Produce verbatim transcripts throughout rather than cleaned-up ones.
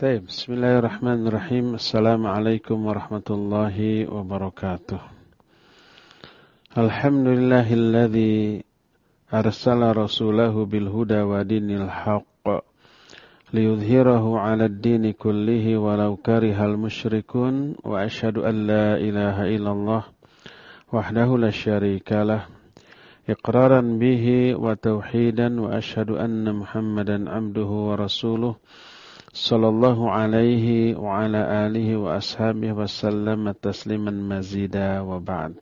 Baik, bismillahirrahmanirrahim. Assalamualaikum warahmatullahi wabarakatuh. Alhamdulillahilladzi arsala rasulahu bil huda wa dinil haqq liyudhhirahu 'alad dini kullihi walau karihal musyrikun wa asyhadu an la ilaha illallah wahdahu la syarikalah iqraran bihi wa tauhidan wa asyhadu anna Muhammadan 'abduhu wa rasuluh sallallahu alaihi wa ala alihi wa ashabihi wa sallam tasliman mazida wa ba'd.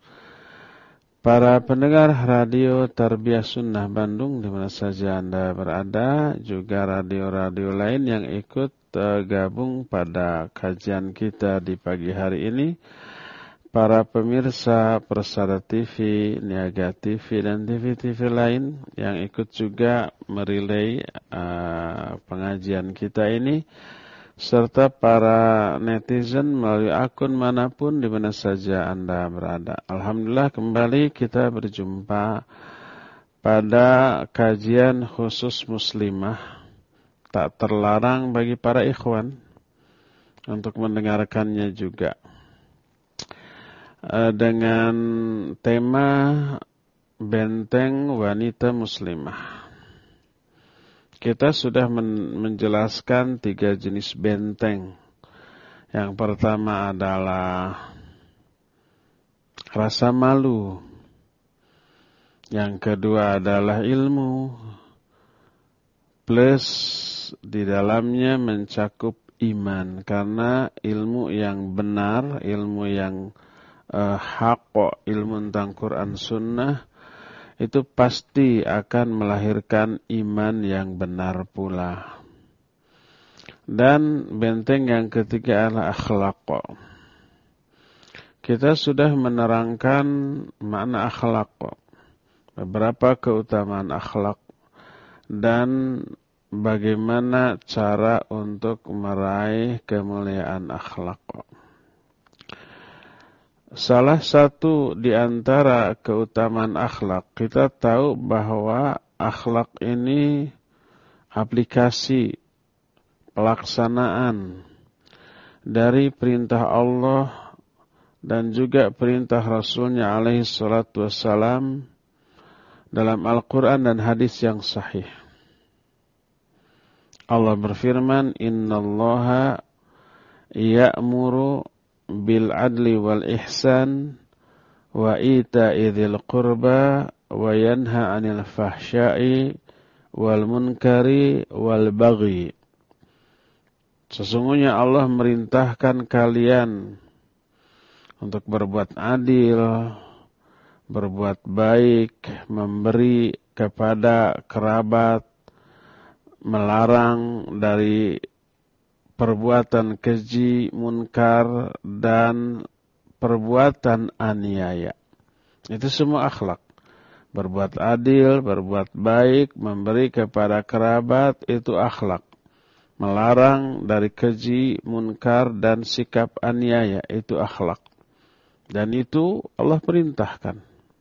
Para pendengar radio Tarbiyah Sunnah Bandung di mana saja Anda berada, juga radio-radio lain yang ikut uh, gabung pada kajian kita di pagi hari ini, para pemirsa Persada T V, Niaga T V dan T V-T V lain yang ikut juga merilai uh, pengajian kita ini, serta para netizen melalui akun manapun di mana saja Anda berada. Alhamdulillah kembali kita berjumpa pada kajian khusus muslimah. Tak terlarang bagi para ikhwan untuk mendengarkannya juga, dengan tema benteng wanita muslimah. Kita sudah men- menjelaskan tiga jenis benteng. Yang pertama adalah rasa malu. Yang kedua adalah ilmu, plus di dalamnya mencakup iman, karena ilmu yang benar, ilmu yang Uh, haqq, ilmu tentang Quran Sunnah, itu pasti akan melahirkan iman yang benar pula. Dan benteng yang ketiga adalah akhlaq. Kita sudah menerangkan makna akhlaq, beberapa keutamaan akhlaq, dan bagaimana cara untuk meraih kemuliaan akhlaq. Salah satu di antara keutamaan akhlak, kita tahu bahwa akhlak ini aplikasi pelaksanaan dari perintah Allah dan juga perintah Rasulnya alaihi salatu wassalam dalam Al-Quran dan hadis yang sahih. Allah berfirman, innallaha ya'muru bil adli wal ihsan wa ita'i dzil qurba wa yanha 'anil fahsya'i wal munkari wal baghi. Sesungguhnya Allah merintahkan kalian untuk berbuat adil, berbuat baik, memberi kepada kerabat, melarang dari perbuatan keji, munkar, dan perbuatan aniaya. Itu semua akhlak. Berbuat adil, berbuat baik, memberi kepada kerabat, itu akhlak. Melarang dari keji, munkar, dan sikap aniaya, itu akhlak. Dan itu Allah perintahkan.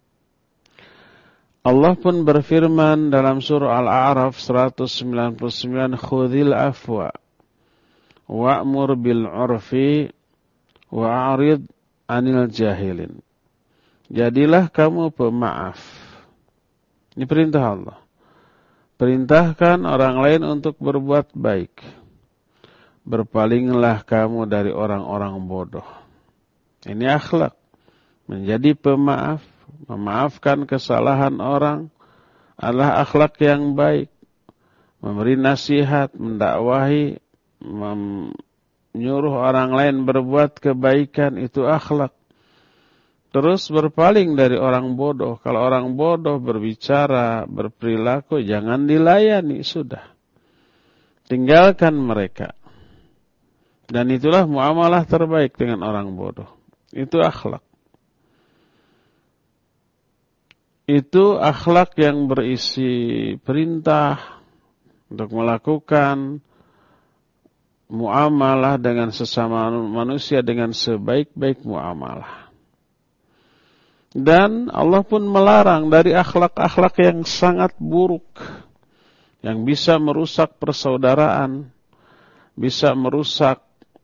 Allah pun berfirman dalam surah Al-A'raf seratus sembilan puluh sembilan, khudhil afwa wa'mur bil 'urfi wa'rid 'anil jahilin. Jadilah kamu pemaaf. Ini perintah Allah. Perintahkan orang lain untuk berbuat baik. Berpalinglah kamu dari orang-orang bodoh. Ini akhlak. Menjadi pemaaf, memaafkan kesalahan orang adalah akhlak yang baik. Memberi nasihat, mendakwahi, menyuruh orang lain berbuat kebaikan, itu akhlak. Terus berpaling dari orang bodoh. Kalau orang bodoh berbicara, berperilaku, jangan dilayani, sudah. Tinggalkan mereka. Dan itulah muamalah terbaik dengan orang bodoh. Itu akhlak. Itu akhlak yang berisi perintah untuk melakukan muamalah dengan sesama manusia dengan sebaik-baik muamalah. Dan Allah pun melarang dari akhlak-akhlak yang sangat buruk, yang bisa merusak persaudaraan, bisa merusak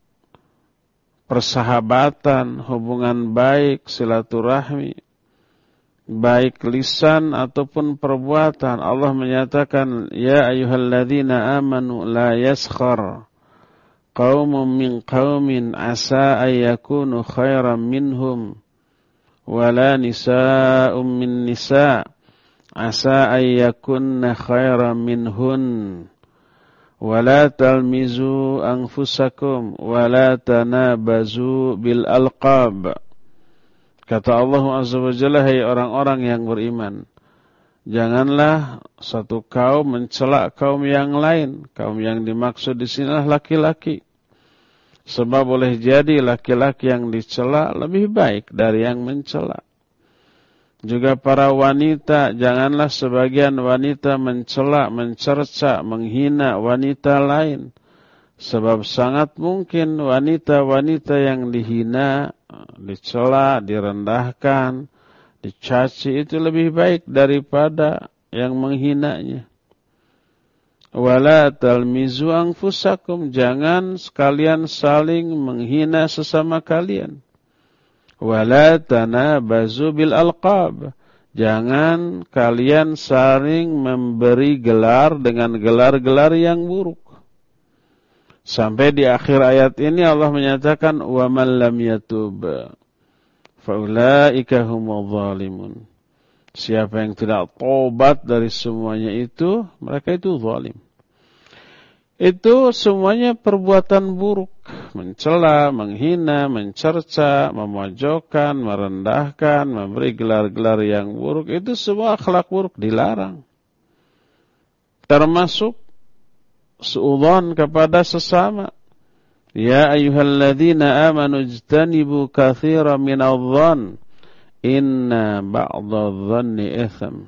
persahabatan, hubungan baik, silaturahmi, baik lisan ataupun perbuatan. Allah menyatakan, ya ayyuhalladzina amanu la yaskhar qaumun min qaumin asa ayyakunu khairan minhum wala nisa'um min nisa' asa ayyakunna khairan minhun wala talmizu anfusakum wala tanabazu bil alqab. Kata Allah Azza wa Jalla, hai orang-orang yang beriman, janganlah satu kaum mencela kaum yang lain. Kaum yang dimaksud di sinilah laki-laki. Sebab boleh jadi laki-laki yang dicela lebih baik dari yang mencela. Juga para wanita, janganlah sebagian wanita mencela, mencerca, menghina wanita lain. Sebab sangat mungkin wanita-wanita yang dihina, dicela, direndahkan, dicaci itu lebih baik daripada yang menghinanya. Wala talmizu anfusakum, jangan sekalian saling menghina sesama kalian. Wala tanabazu bil alqab, jangan kalian saling memberi gelar dengan gelar-gelar yang buruk. Sampai di akhir ayat ini Allah menyatakan wa man lam yatub fa ulaika humudz zalimun. Siapa yang tidak tobat dari semuanya itu, mereka itu zalim. Itu semuanya perbuatan buruk, mencela, menghina, mencerca, memojokkan, merendahkan, memberi gelar-gelar yang buruk, itu semua akhlak buruk dilarang. Termasuk suudzon kepada sesama. Ya ayyuhalladzina amanu ijtanibu katsiran minadh-dhann inna ba'dadh-dhanni itsam.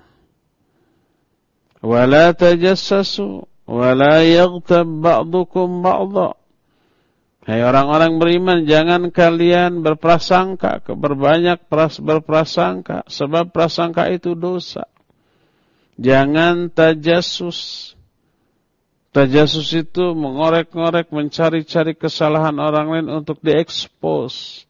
Wa la tajassasu wa la yaghtab ba'dukum ba'dha. Hai orang-orang beriman, jangan kalian berprasangka, berbanyak berprasangka, sebab prasangka itu dosa. Jangan tajassus. Tajasus itu mengorek-ngorek, mencari-cari kesalahan orang lain untuk diekspos.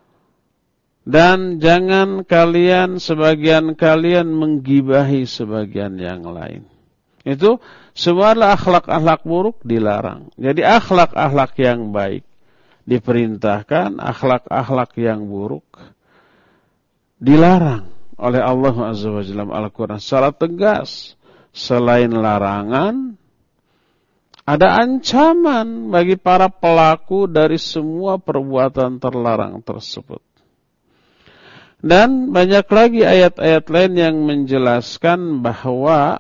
Dan jangan kalian, sebagian kalian menggibahi sebagian yang lain. Itu semua adalah akhlak-akhlak buruk dilarang. Jadi akhlak-akhlak yang baik diperintahkan, akhlak-akhlak yang buruk dilarang oleh Allah Azza wa Jalla dalam Al-Quran secara tegas. Selain larangan, ada ancaman bagi para pelaku dari semua perbuatan terlarang tersebut. Dan banyak lagi ayat-ayat lain yang menjelaskan bahwa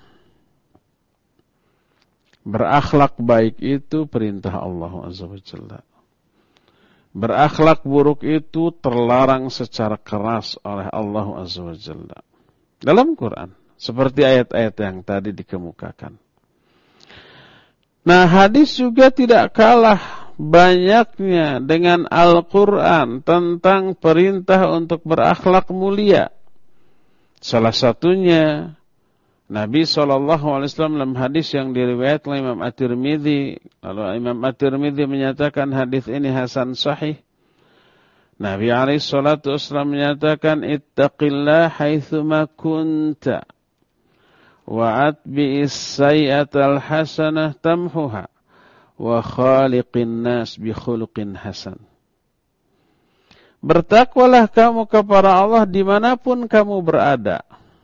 berakhlak baik itu perintah Allah Azza wa Jalla. Berakhlak buruk itu terlarang secara keras oleh Allah Azza wa Jalla dalam Quran, seperti ayat-ayat yang tadi dikemukakan. Nah, hadis juga tidak kalah banyaknya dengan Al-Quran tentang perintah untuk berakhlak mulia. Salah satunya Nabi shallallahu alaihi wasallam dalam hadis yang diriwayatkan oleh Imam At-Tirmidzi, lalu Imam At-Tirmidzi menyatakan hadis ini hasan sahih. Nabi alaihi salatu wasallam menyatakan, ittaqillah haitsuma kunta wa atbi'is sayyi'atal hasanah tamhuha wa khaliqin nas bi khuluqin hasan. Bertakwalah kamu kepada Allah dimanapun kamu berada,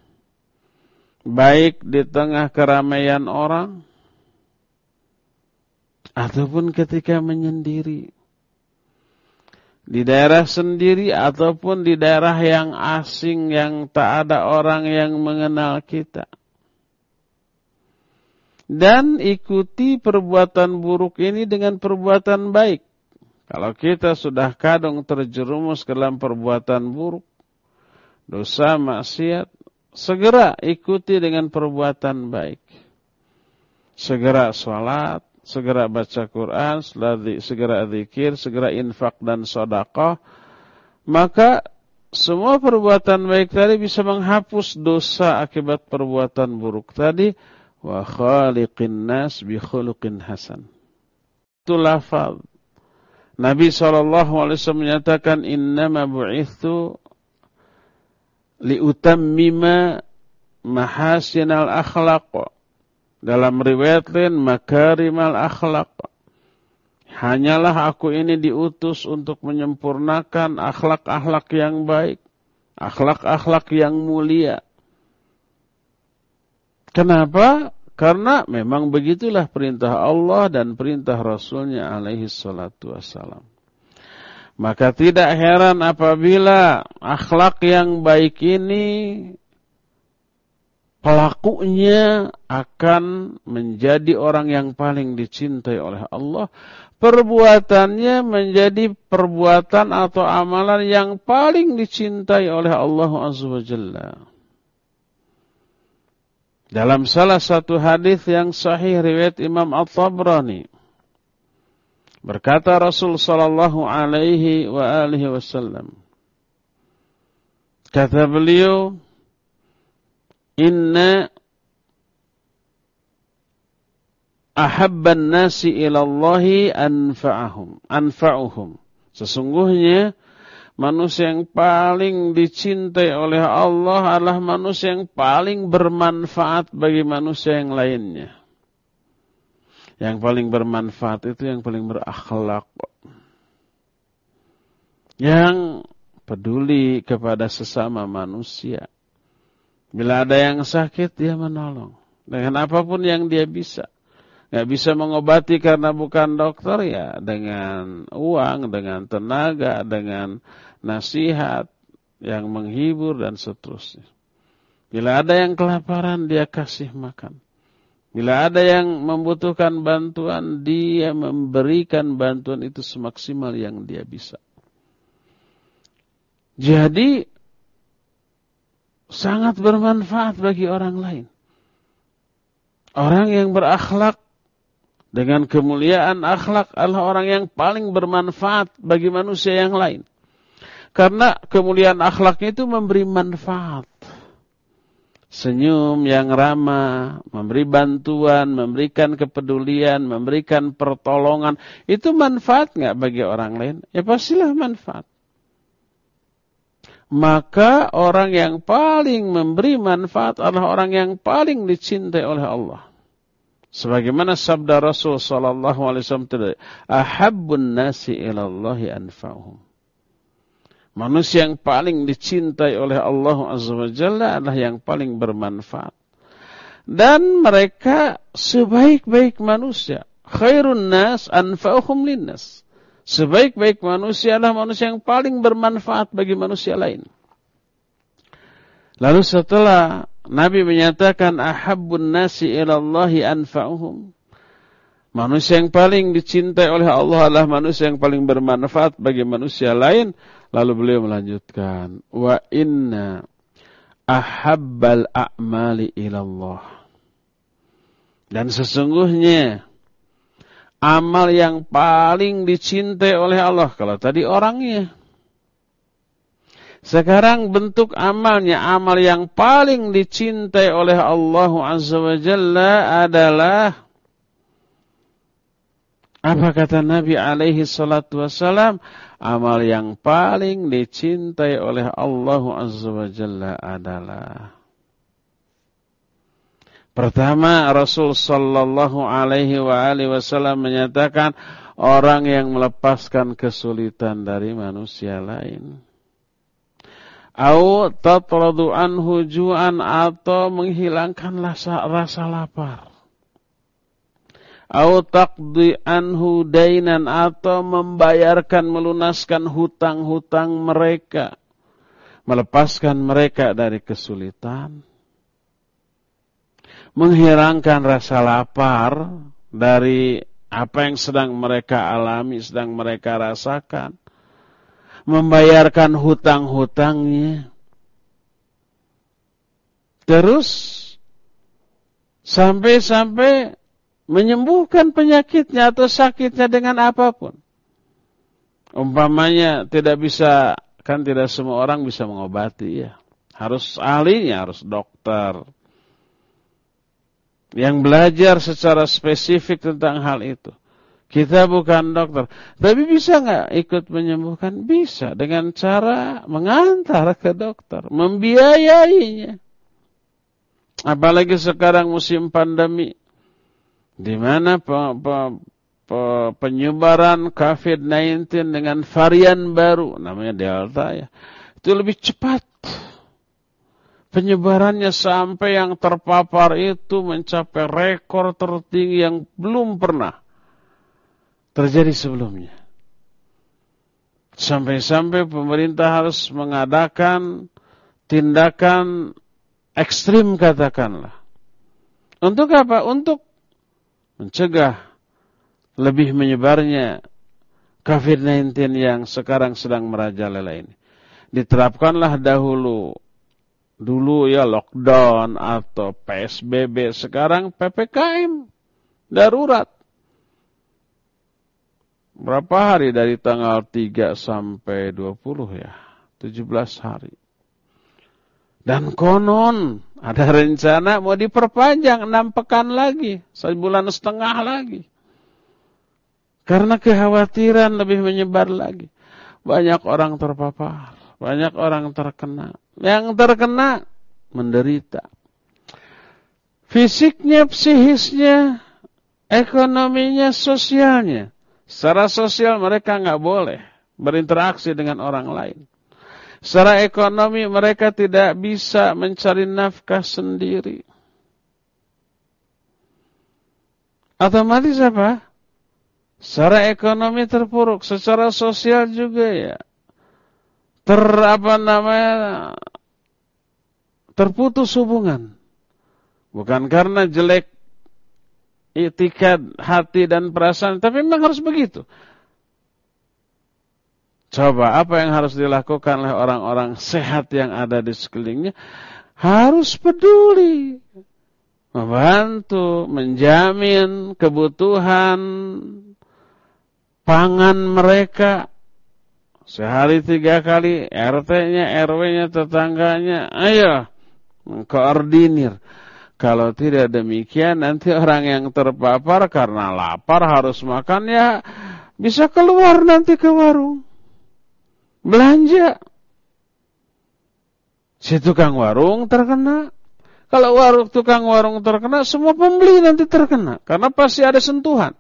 baik di tengah keramaian orang ataupun ketika menyendiri, di daerah sendiri ataupun di daerah yang asing yang tak ada orang yang mengenal kita. Dan ikuti perbuatan buruk ini dengan perbuatan baik. Kalau kita sudah kadung terjerumus ke dalam perbuatan buruk, dosa, maksiat, segera ikuti dengan perbuatan baik. Segera sholat, segera baca Quran, segera zikir, segera infak dan sedekah. Maka semua perbuatan baik tadi bisa menghapus dosa akibat perbuatan buruk tadi. Wa khaliqin nas bi khuluqin hasan. Satu lafaz. Nabi shallallahu alaihi wasallam menyatakan, innama bu'ithu liutammima mahasinal akhlaq. Dalam riwayat lain, makarimal akhlaq. Hanyalah aku ini diutus untuk menyempurnakan akhlak-akhlak yang baik, akhlak-akhlak yang mulia. Kenapa? Karena memang begitulah perintah Allah dan perintah Rasulnya alaihi salatu wassalam. Maka tidak heran apabila akhlak yang baik ini pelakunya akan menjadi orang yang paling dicintai oleh Allah. Perbuatannya menjadi perbuatan atau amalan yang paling dicintai oleh Allah Azza wa Jalla. Dalam salah satu hadis yang sahih riwayat Imam At-Tabrani, berkata Rasul sallallahu alaihi wa alihi wasallam, kata beliau, inna ahabban nasi ilallahi anfa'ahum anfa'uhum. Sesungguhnya manusia yang paling dicintai oleh Allah adalah manusia yang paling bermanfaat bagi manusia yang lainnya. Yang paling bermanfaat itu yang paling berakhlak, yang peduli kepada sesama manusia. Bila ada yang sakit, dia menolong dengan apapun yang dia bisa. Gak bisa mengobati karena bukan dokter, ya dengan uang, dengan tenaga, dengan nasihat yang menghibur dan seterusnya. Bila ada yang kelaparan, dia kasih makan. Bila ada yang membutuhkan bantuan, dia memberikan bantuan itu semaksimal yang dia bisa. Jadi sangat bermanfaat bagi orang lain. Orang yang berakhlak dengan kemuliaan akhlak adalah orang yang paling bermanfaat bagi manusia yang lain. Karena kemuliaan akhlaknya itu memberi manfaat. Senyum yang ramah, memberi bantuan, memberikan kepedulian, memberikan pertolongan. Itu manfaat nggak bagi orang lain? Ya pastilah manfaat. Maka orang yang paling memberi manfaat adalah orang yang paling dicintai oleh Allah. Sebagaimana sabda Rasul sallallahu alaihi wasallam tadi, ahabbun nasi ilallahi anfa'uhum. Manusia yang paling dicintai oleh Allah Azza wa Jalla adalah yang paling bermanfaat. Dan mereka sebaik-baik manusia. Khairun nas anfa'uhum linnas. Sebaik-baik manusia adalah manusia yang paling bermanfaat bagi manusia lain. Lalu setelah Nabi menyatakan ahabbun nasi ilallahi anfa'uhum, manusia yang paling dicintai oleh Allah adalah manusia yang paling bermanfaat bagi manusia lain. Lalu beliau melanjutkan, wa inna ahabbal a'mali ilallah. Dan sesungguhnya amal yang paling dicintai oleh Allah, kalau tadi orangnya, sekarang bentuk amalnya, amal yang paling dicintai oleh Allah Azza wa Jalla adalah, apa kata Nabi alaihi salatu wassalam? Amal yang paling dicintai oleh Allah Azza wa Jalla adalah, pertama, Rasul sallallahu alaihi wa alihi wasallam menyatakan orang yang melepaskan kesulitan dari manusia lain. Au tatradu anhu ju'an, atau menghilangkan rasa, rasa lapar. Au taqdi anhu dainan, atau membayarkan, melunaskan hutang-hutang mereka. Melepaskan mereka dari kesulitan. Menghilangkan rasa lapar dari apa yang sedang mereka alami, sedang mereka rasakan. Membayarkan hutang-hutangnya. Terus sampai-sampai menyembuhkan penyakitnya atau sakitnya dengan apapun. Umpamanya tidak bisa, kan tidak semua orang bisa mengobati ya. Harus ahlinya, harus dokter yang belajar secara spesifik tentang hal itu. Kita bukan dokter. Tapi bisa nggak ikut menyembuhkan? Bisa. Dengan cara mengantar ke dokter. Membiayainya. Apalagi sekarang musim pandemi. Di mana pe, pe, pe, penyebaran covid sembilan belas dengan varian baru. Namanya Delta ya. Itu lebih cepat. Penyebarannya sampai yang terpapar itu mencapai rekor tertinggi yang belum pernah terjadi sebelumnya. Sampai-sampai pemerintah harus mengadakan tindakan ekstrim katakanlah. Untuk apa? Untuk mencegah lebih menyebarnya covid sembilan belas yang sekarang sedang merajalela ini. Diterapkanlah dahulu. Dulu ya lockdown atau P S B B. Sekarang P P K M. Darurat. Berapa hari dari tanggal tiga sampai dua puluh ya? tujuh belas hari. Dan konon ada rencana mau diperpanjang enam pekan lagi. Sebulan setengah lagi. Karena kekhawatiran lebih menyebar lagi. Banyak orang terpapar. Banyak orang terkena. Yang terkena menderita. Fisiknya, psikisnya, ekonominya, sosialnya. Secara sosial mereka nggak boleh berinteraksi dengan orang lain. Secara ekonomi mereka tidak bisa mencari nafkah sendiri. Otomatis apa? Secara ekonomi terpuruk, secara sosial juga ya. Ter apa namanya? Terputus hubungan. Bukan karena jelek itikad hati dan perasaan, tapi memang harus begitu. Coba apa yang harus dilakukan oleh orang-orang sehat yang ada di sekelilingnya? Harus peduli, membantu, menjamin kebutuhan pangan mereka. Sehari tiga kali R T-nya, R W-nya, tetangganya, ayo mengkoordinir. Kalau tidak demikian nanti orang yang terpapar karena lapar harus makan ya bisa keluar nanti ke warung. Belanja. Si tukang warung terkena. Kalau warung tukang warung terkena, semua pembeli nanti terkena. Karena pasti ada sentuhan.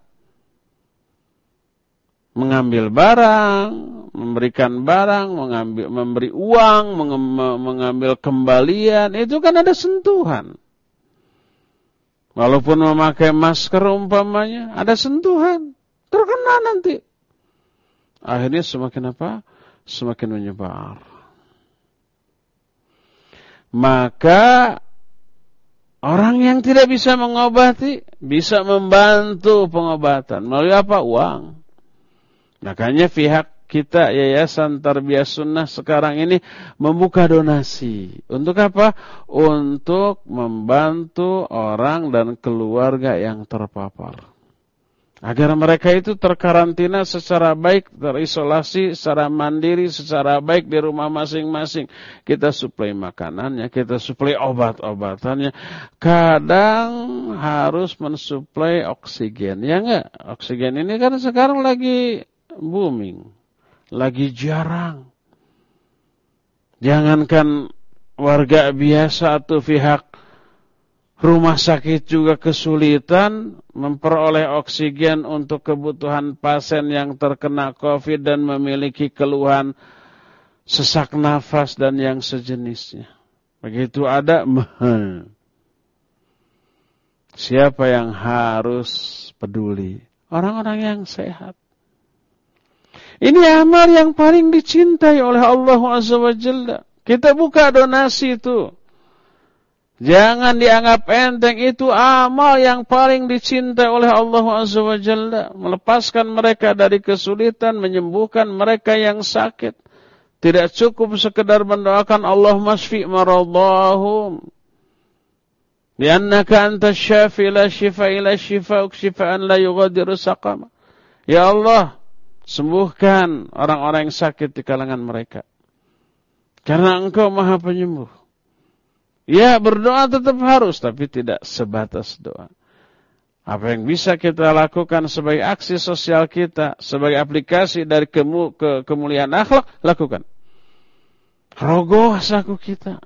Mengambil barang, memberikan barang, mengambil, memberi uang, mengambil kembalian. Itu kan ada sentuhan. Walaupun memakai masker umpamanya, ada sentuhan. Terkena nanti. Akhirnya semakin apa? Semakin menyebar. Maka orang yang tidak bisa mengobati, bisa membantu pengobatan. Melalui apa? Uang. Makanya pihak kita Yayasan Tarbiyah Sunnah sekarang ini membuka donasi. Untuk apa? Untuk membantu orang dan keluarga yang terpapar. Agar mereka itu terkarantina secara baik, terisolasi secara mandiri, secara baik di rumah masing-masing. Kita suplai makanannya, kita suplai obat-obatannya. Kadang harus mensuplai oksigen. Ya enggak? Oksigen ini kan sekarang lagi booming. Lagi jarang. Jangankan warga biasa atau pihak rumah sakit juga kesulitan memperoleh oksigen untuk kebutuhan pasien yang terkena COVID dan memiliki keluhan sesak nafas dan yang sejenisnya. Begitu ada, siapa yang harus peduli? Orang-orang yang sehat. Ini amal yang paling dicintai oleh Allah Azza wa Jalla. Kita buka donasi itu. Jangan dianggap enteng, itu amal yang paling dicintai oleh Allah Azza wa Jalla. Melepaskan mereka dari kesulitan, menyembuhkan mereka yang sakit. Tidak cukup sekedar mendoakan Allahumma shfi maradahum. Liannaka anta syafi la shifa ila shifa'uk shifa'an la yughadiru saqama. Ya Allah, sembuhkan orang-orang yang sakit di kalangan mereka. Karena Engkau Maha Penyembuh. Ya, berdoa tetap harus, tapi tidak sebatas doa. Apa yang bisa kita lakukan sebagai aksi sosial kita, sebagai aplikasi dari kemu, ke, kemuliaan akhlak, lakukan. Rogoh saku kita.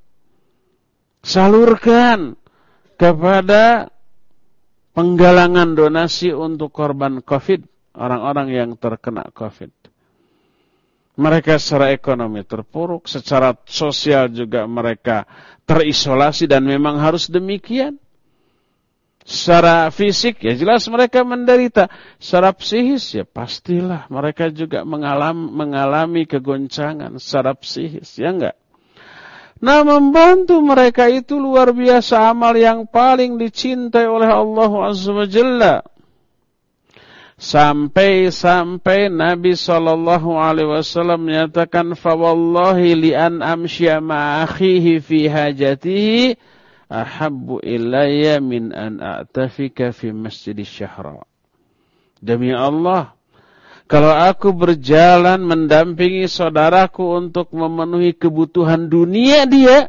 Salurkan kepada penggalangan donasi untuk korban COVID, orang-orang yang terkena COVID. Mereka secara ekonomi terpuruk, secara sosial juga mereka terisolasi dan memang harus demikian. Secara fisik ya jelas mereka menderita, secara psikis ya pastilah mereka juga mengalami, mengalami kegoncangan secara psikis, ya enggak? Nah, membantu mereka itu luar biasa amal yang paling dicintai oleh Allah Azza wa Jalla. Sampai-sampai Nabi sallallahu alaihi wasallam menyatakan, "Fa wallahi li an amsya ma akhihi fi hajatihi ahabbu ilayya min an a'tafika fi masjidis syahra." Demi Allah, kalau aku berjalan mendampingi saudaraku untuk memenuhi kebutuhan dunia dia,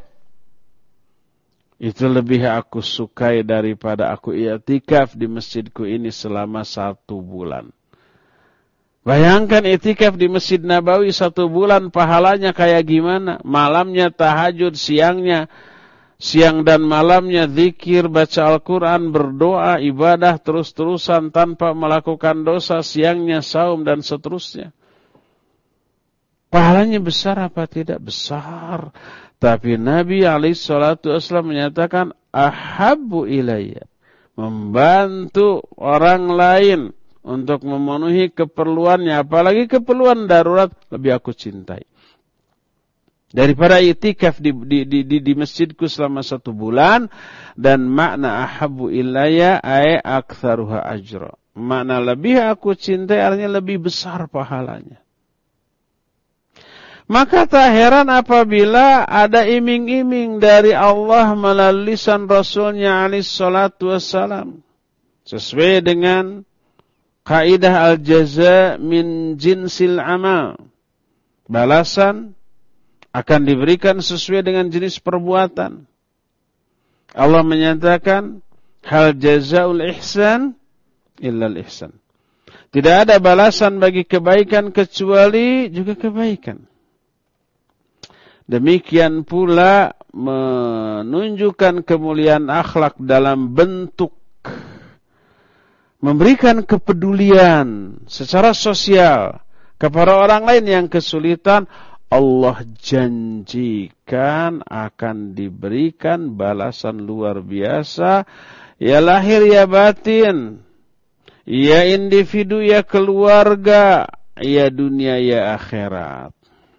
itu lebih aku sukai daripada aku i'tikaf di masjidku ini selama satu bulan. Bayangkan i'tikaf di Masjid Nabawi satu bulan pahalanya kayak gimana? Malamnya tahajud, siangnya, siang dan malamnya zikir, baca Al-Quran, berdoa, ibadah terus-terusan tanpa melakukan dosa, siangnya saum dan seterusnya. Pahalanya besar apa tidak? Besar. Tapi Nabi alaihi salatu wasallam menyatakan, ahabbu ilayya, membantu orang lain untuk memenuhi keperluannya, apalagi keperluan darurat, lebih aku cintai daripada i'tikaf di, di, di, di, di masjidku selama satu bulan. Dan makna ahabbu ilayya ay aktsaruha ajra, makna lebih aku cintai artinya lebih besar pahalanya. Maka tak heran apabila ada iming-iming dari Allah melalui lisan Rasulnya alaihi salatu wassalam. Sesuai dengan kaidah al-jaza min jinsil amal. Balasan akan diberikan sesuai dengan jenis perbuatan. Allah menyatakan, hal jazaul ihsan illal ihsan. Tidak ada balasan bagi kebaikan kecuali juga kebaikan. Demikian pula menunjukkan kemuliaan akhlak dalam bentuk memberikan kepedulian secara sosial kepada orang lain yang kesulitan. Allah janjikan akan diberikan balasan luar biasa, ya lahir ya batin, ya individu ya keluarga, ya dunia ya akhirat.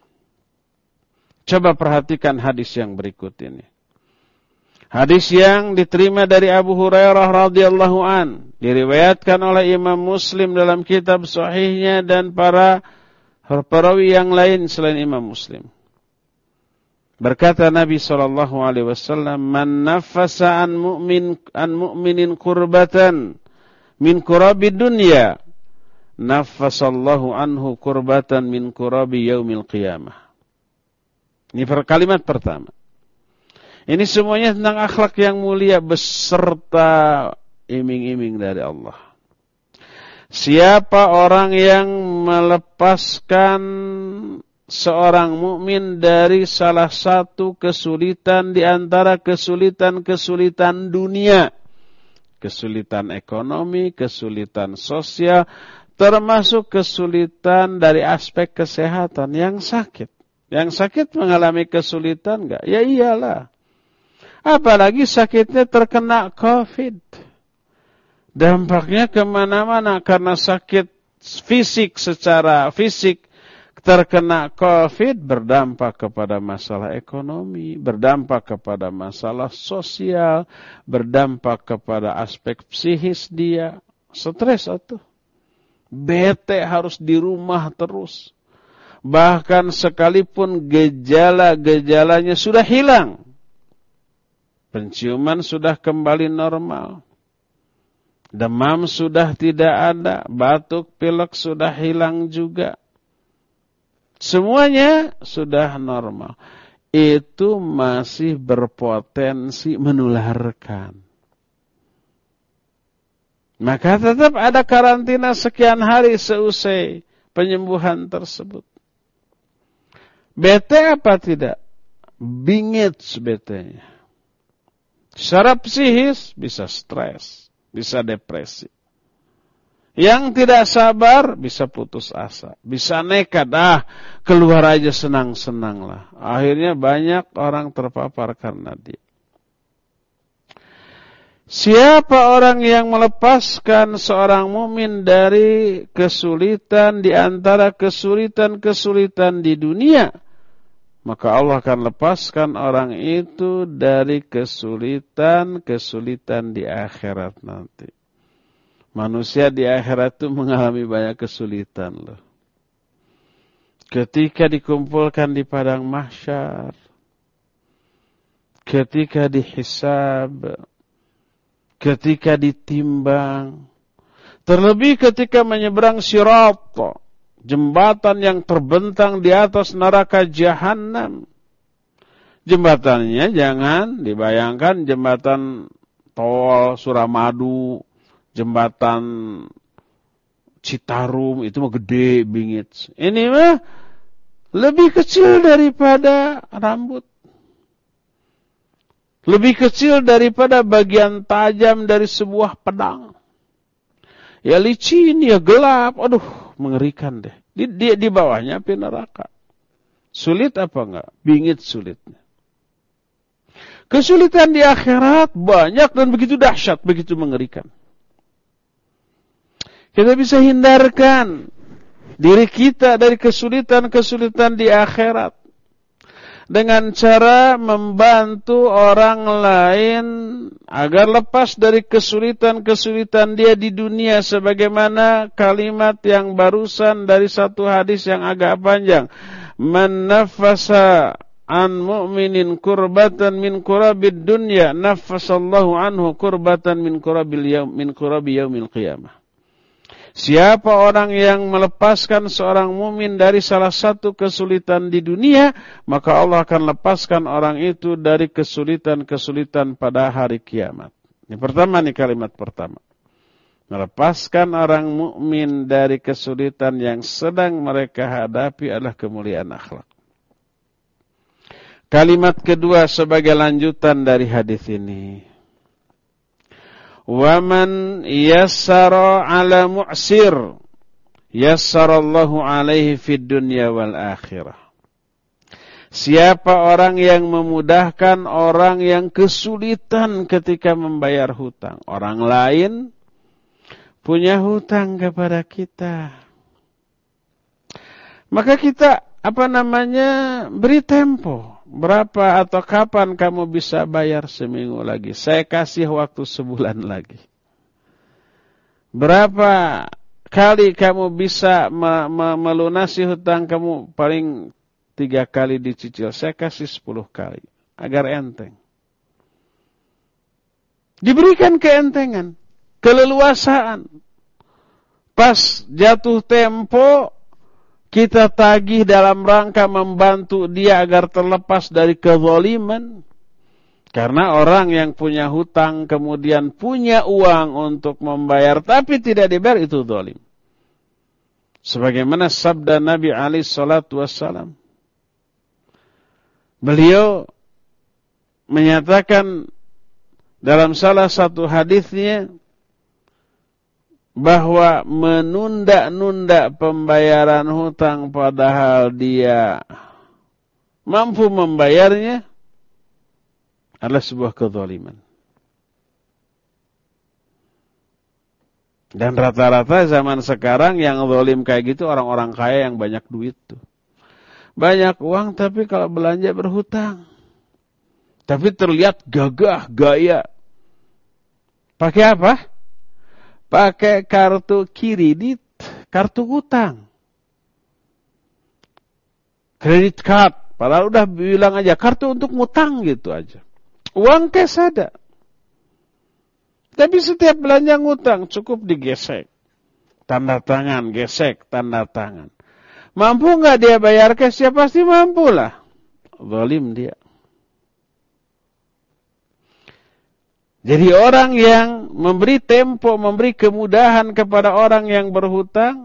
Coba perhatikan hadis yang berikut ini. Hadis yang diterima dari Abu Hurairah radhiyallahu an, diriwayatkan oleh Imam Muslim dalam kitab sahihnya dan para perawi yang lain selain Imam Muslim. Berkata Nabi sallallahu alaihi wasallam, "Man nafasa an mu'min an mu'minin kurbatan min kurabi dunya, nafasallahu anhu kurbatan min kurabi yaumil qiyamah." Ini kalimat pertama. Ini semuanya tentang akhlak yang mulia beserta iming-iming dari Allah. Siapa orang yang melepaskan seorang mukmin dari salah satu kesulitan di antara kesulitan-kesulitan dunia, kesulitan ekonomi, kesulitan sosial, termasuk kesulitan dari aspek kesehatan, yang sakit. Yang sakit mengalami kesulitan enggak? Ya iyalah. Apalagi sakitnya terkena COVID. Dampaknya kemana-mana karena sakit fisik, secara fisik terkena COVID berdampak kepada masalah ekonomi, berdampak kepada masalah sosial, berdampak kepada aspek psikis dia. Stres atuh. Bete harus di rumah terus. Bahkan sekalipun gejala-gejalanya sudah hilang, penciuman sudah kembali normal, demam sudah tidak ada, batuk pilek sudah hilang juga, semuanya sudah normal, itu masih berpotensi menularkan. maka tetap ada karantina sekian hari seusai penyembuhan tersebut. Bete apa tidak? Bingit betenya. Secara psikis bisa stres, bisa depresi. Yang tidak sabar bisa putus asa, bisa nekat, ah keluar aja senang-senang lah. Akhirnya banyak orang terpapar karena dia. Siapa orang yang melepaskan seorang mukmin dari kesulitan di antara kesulitan-kesulitan di dunia, maka Allah akan lepaskan orang itu dari kesulitan-kesulitan di akhirat nanti. Manusia di akhirat itu mengalami banyak kesulitan loh. Ketika dikumpulkan di padang mahsyar, ketika dihisab, ketika ditimbang, terlebih ketika menyeberang sirat, jembatan yang terbentang di atas neraka jahanam. Jembatannya jangan dibayangkan jembatan tol Suramadu, jembatan Citarum, itu mah gede bingit. Ini mah lebih kecil daripada rambut. Lebih kecil daripada bagian tajam dari sebuah pedang. Ya licin, ya gelap. Aduh, mengerikan deh. Di, di, di bawahnya api neraka. Sulit apa enggak? Bingit sulitnya. Kesulitan di akhirat banyak dan begitu dahsyat, begitu mengerikan. Kita bisa hindarkan diri kita dari kesulitan-kesulitan di akhirat dengan cara membantu orang lain agar lepas dari kesulitan-kesulitan dia di dunia, sebagaimana kalimat yang barusan dari satu hadis yang agak panjang. Man nafasa an mu'minin kurbatan min kurabid dunya, nafasallahu anhu kurbatan min kurabil yaum min kurabi yaumil qiyamah. Siapa orang yang melepaskan seorang mukmin dari salah satu kesulitan di dunia, maka Allah akan lepaskan orang itu dari kesulitan-kesulitan pada hari kiamat. Ini pertama nih, kalimat pertama. Melepaskan orang mukmin dari kesulitan yang sedang mereka hadapi adalah kemuliaan akhlak. Kalimat kedua sebagai lanjutan dari hadis ini. Waman yassara ala mu'sir yassarallahu alaihi fid dunya wal akhirah. Siapa orang yang memudahkan orang yang kesulitan ketika membayar hutang. Orang lain punya hutang kepada kita, maka kita apa namanya beri tempo. Berapa atau kapan kamu bisa bayar? Seminggu lagi. Saya kasih waktu sebulan lagi. Berapa kali kamu bisa me- me- melunasi hutang kamu? Paling tiga kali dicicil. Saya kasih sepuluh kali. Agar enteng. Diberikan keentengan. Keleluasaan. Pas jatuh tempo, kita tagih dalam rangka membantu dia agar terlepas dari kezaliman. Karena orang yang punya hutang kemudian punya uang untuk membayar tapi tidak dibayar, itu zalim. Sebagaimana sabda Nabi alaihi salatu wassalam. Beliau menyatakan dalam salah satu hadisnya bahwa menunda-nunda pembayaran hutang padahal dia mampu membayarnya adalah sebuah kezaliman. Dan rata-rata zaman sekarang yang zalim kayak gitu orang-orang kaya yang banyak duit tuh. Banyak uang tapi kalau belanja berhutang. Tapi terlihat gagah, gaya. Pakai apa? Pakai kartu kredit, kartu hutang. Credit card. Padahal udah bilang aja, kartu untuk ngutang gitu aja. Uang cash ada. Tapi setiap belanja ngutang, cukup digesek. Tanda tangan, gesek, tanda tangan. Mampu nggak dia bayar cash? Ya pasti mampu lah. Zalim dia. Jadi orang yang memberi tempo, memberi kemudahan kepada orang yang berhutang,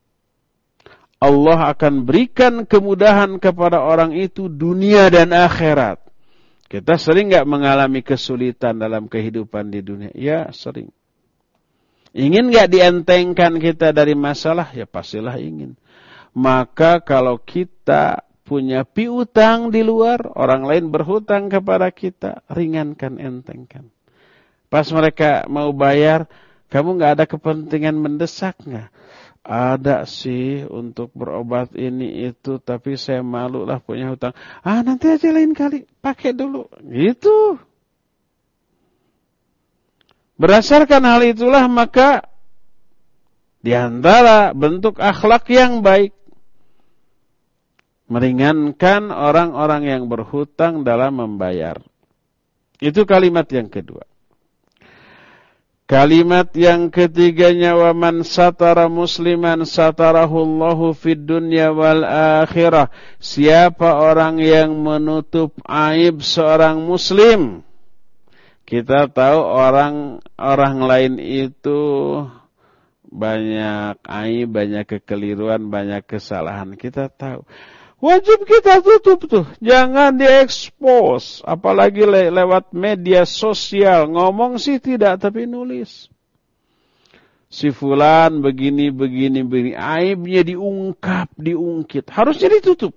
Allah akan berikan kemudahan kepada orang itu dunia dan akhirat. Kita sering nggak mengalami kesulitan dalam kehidupan di dunia? Ya, sering. Ingin nggak dientengkan kita dari masalah? Ya, pastilah ingin. Maka kalau kita punya piutang di luar, orang lain berhutang kepada kita, ringankan, entengkan. Pas mereka mau bayar, kamu nggak ada kepentingan mendesak nggak? Ada sih untuk berobat ini itu, tapi saya malu lah punya hutang. Ah, nanti aja lain kali, pakai dulu. Gitu. Berdasarkan hal itulah maka di antara bentuk akhlak yang baik, meringankan orang-orang yang berhutang dalam membayar. Itu kalimat yang kedua. Kalimat yang ketiganya, wa man satara musliman satarahullahu fid dunya wal akhirah. Siapa orang yang menutup aib seorang muslim? Kita tahu orang orang lain itu banyak aib, banyak kekeliruan, banyak kesalahan. Kita tahu. Wajib kita tutup tuh, jangan diekspos, apalagi le lewat media sosial. Ngomong sih tidak, tapi nulis. Si fulan begini, begini, begini, aibnya diungkap, diungkit, harusnya ditutup.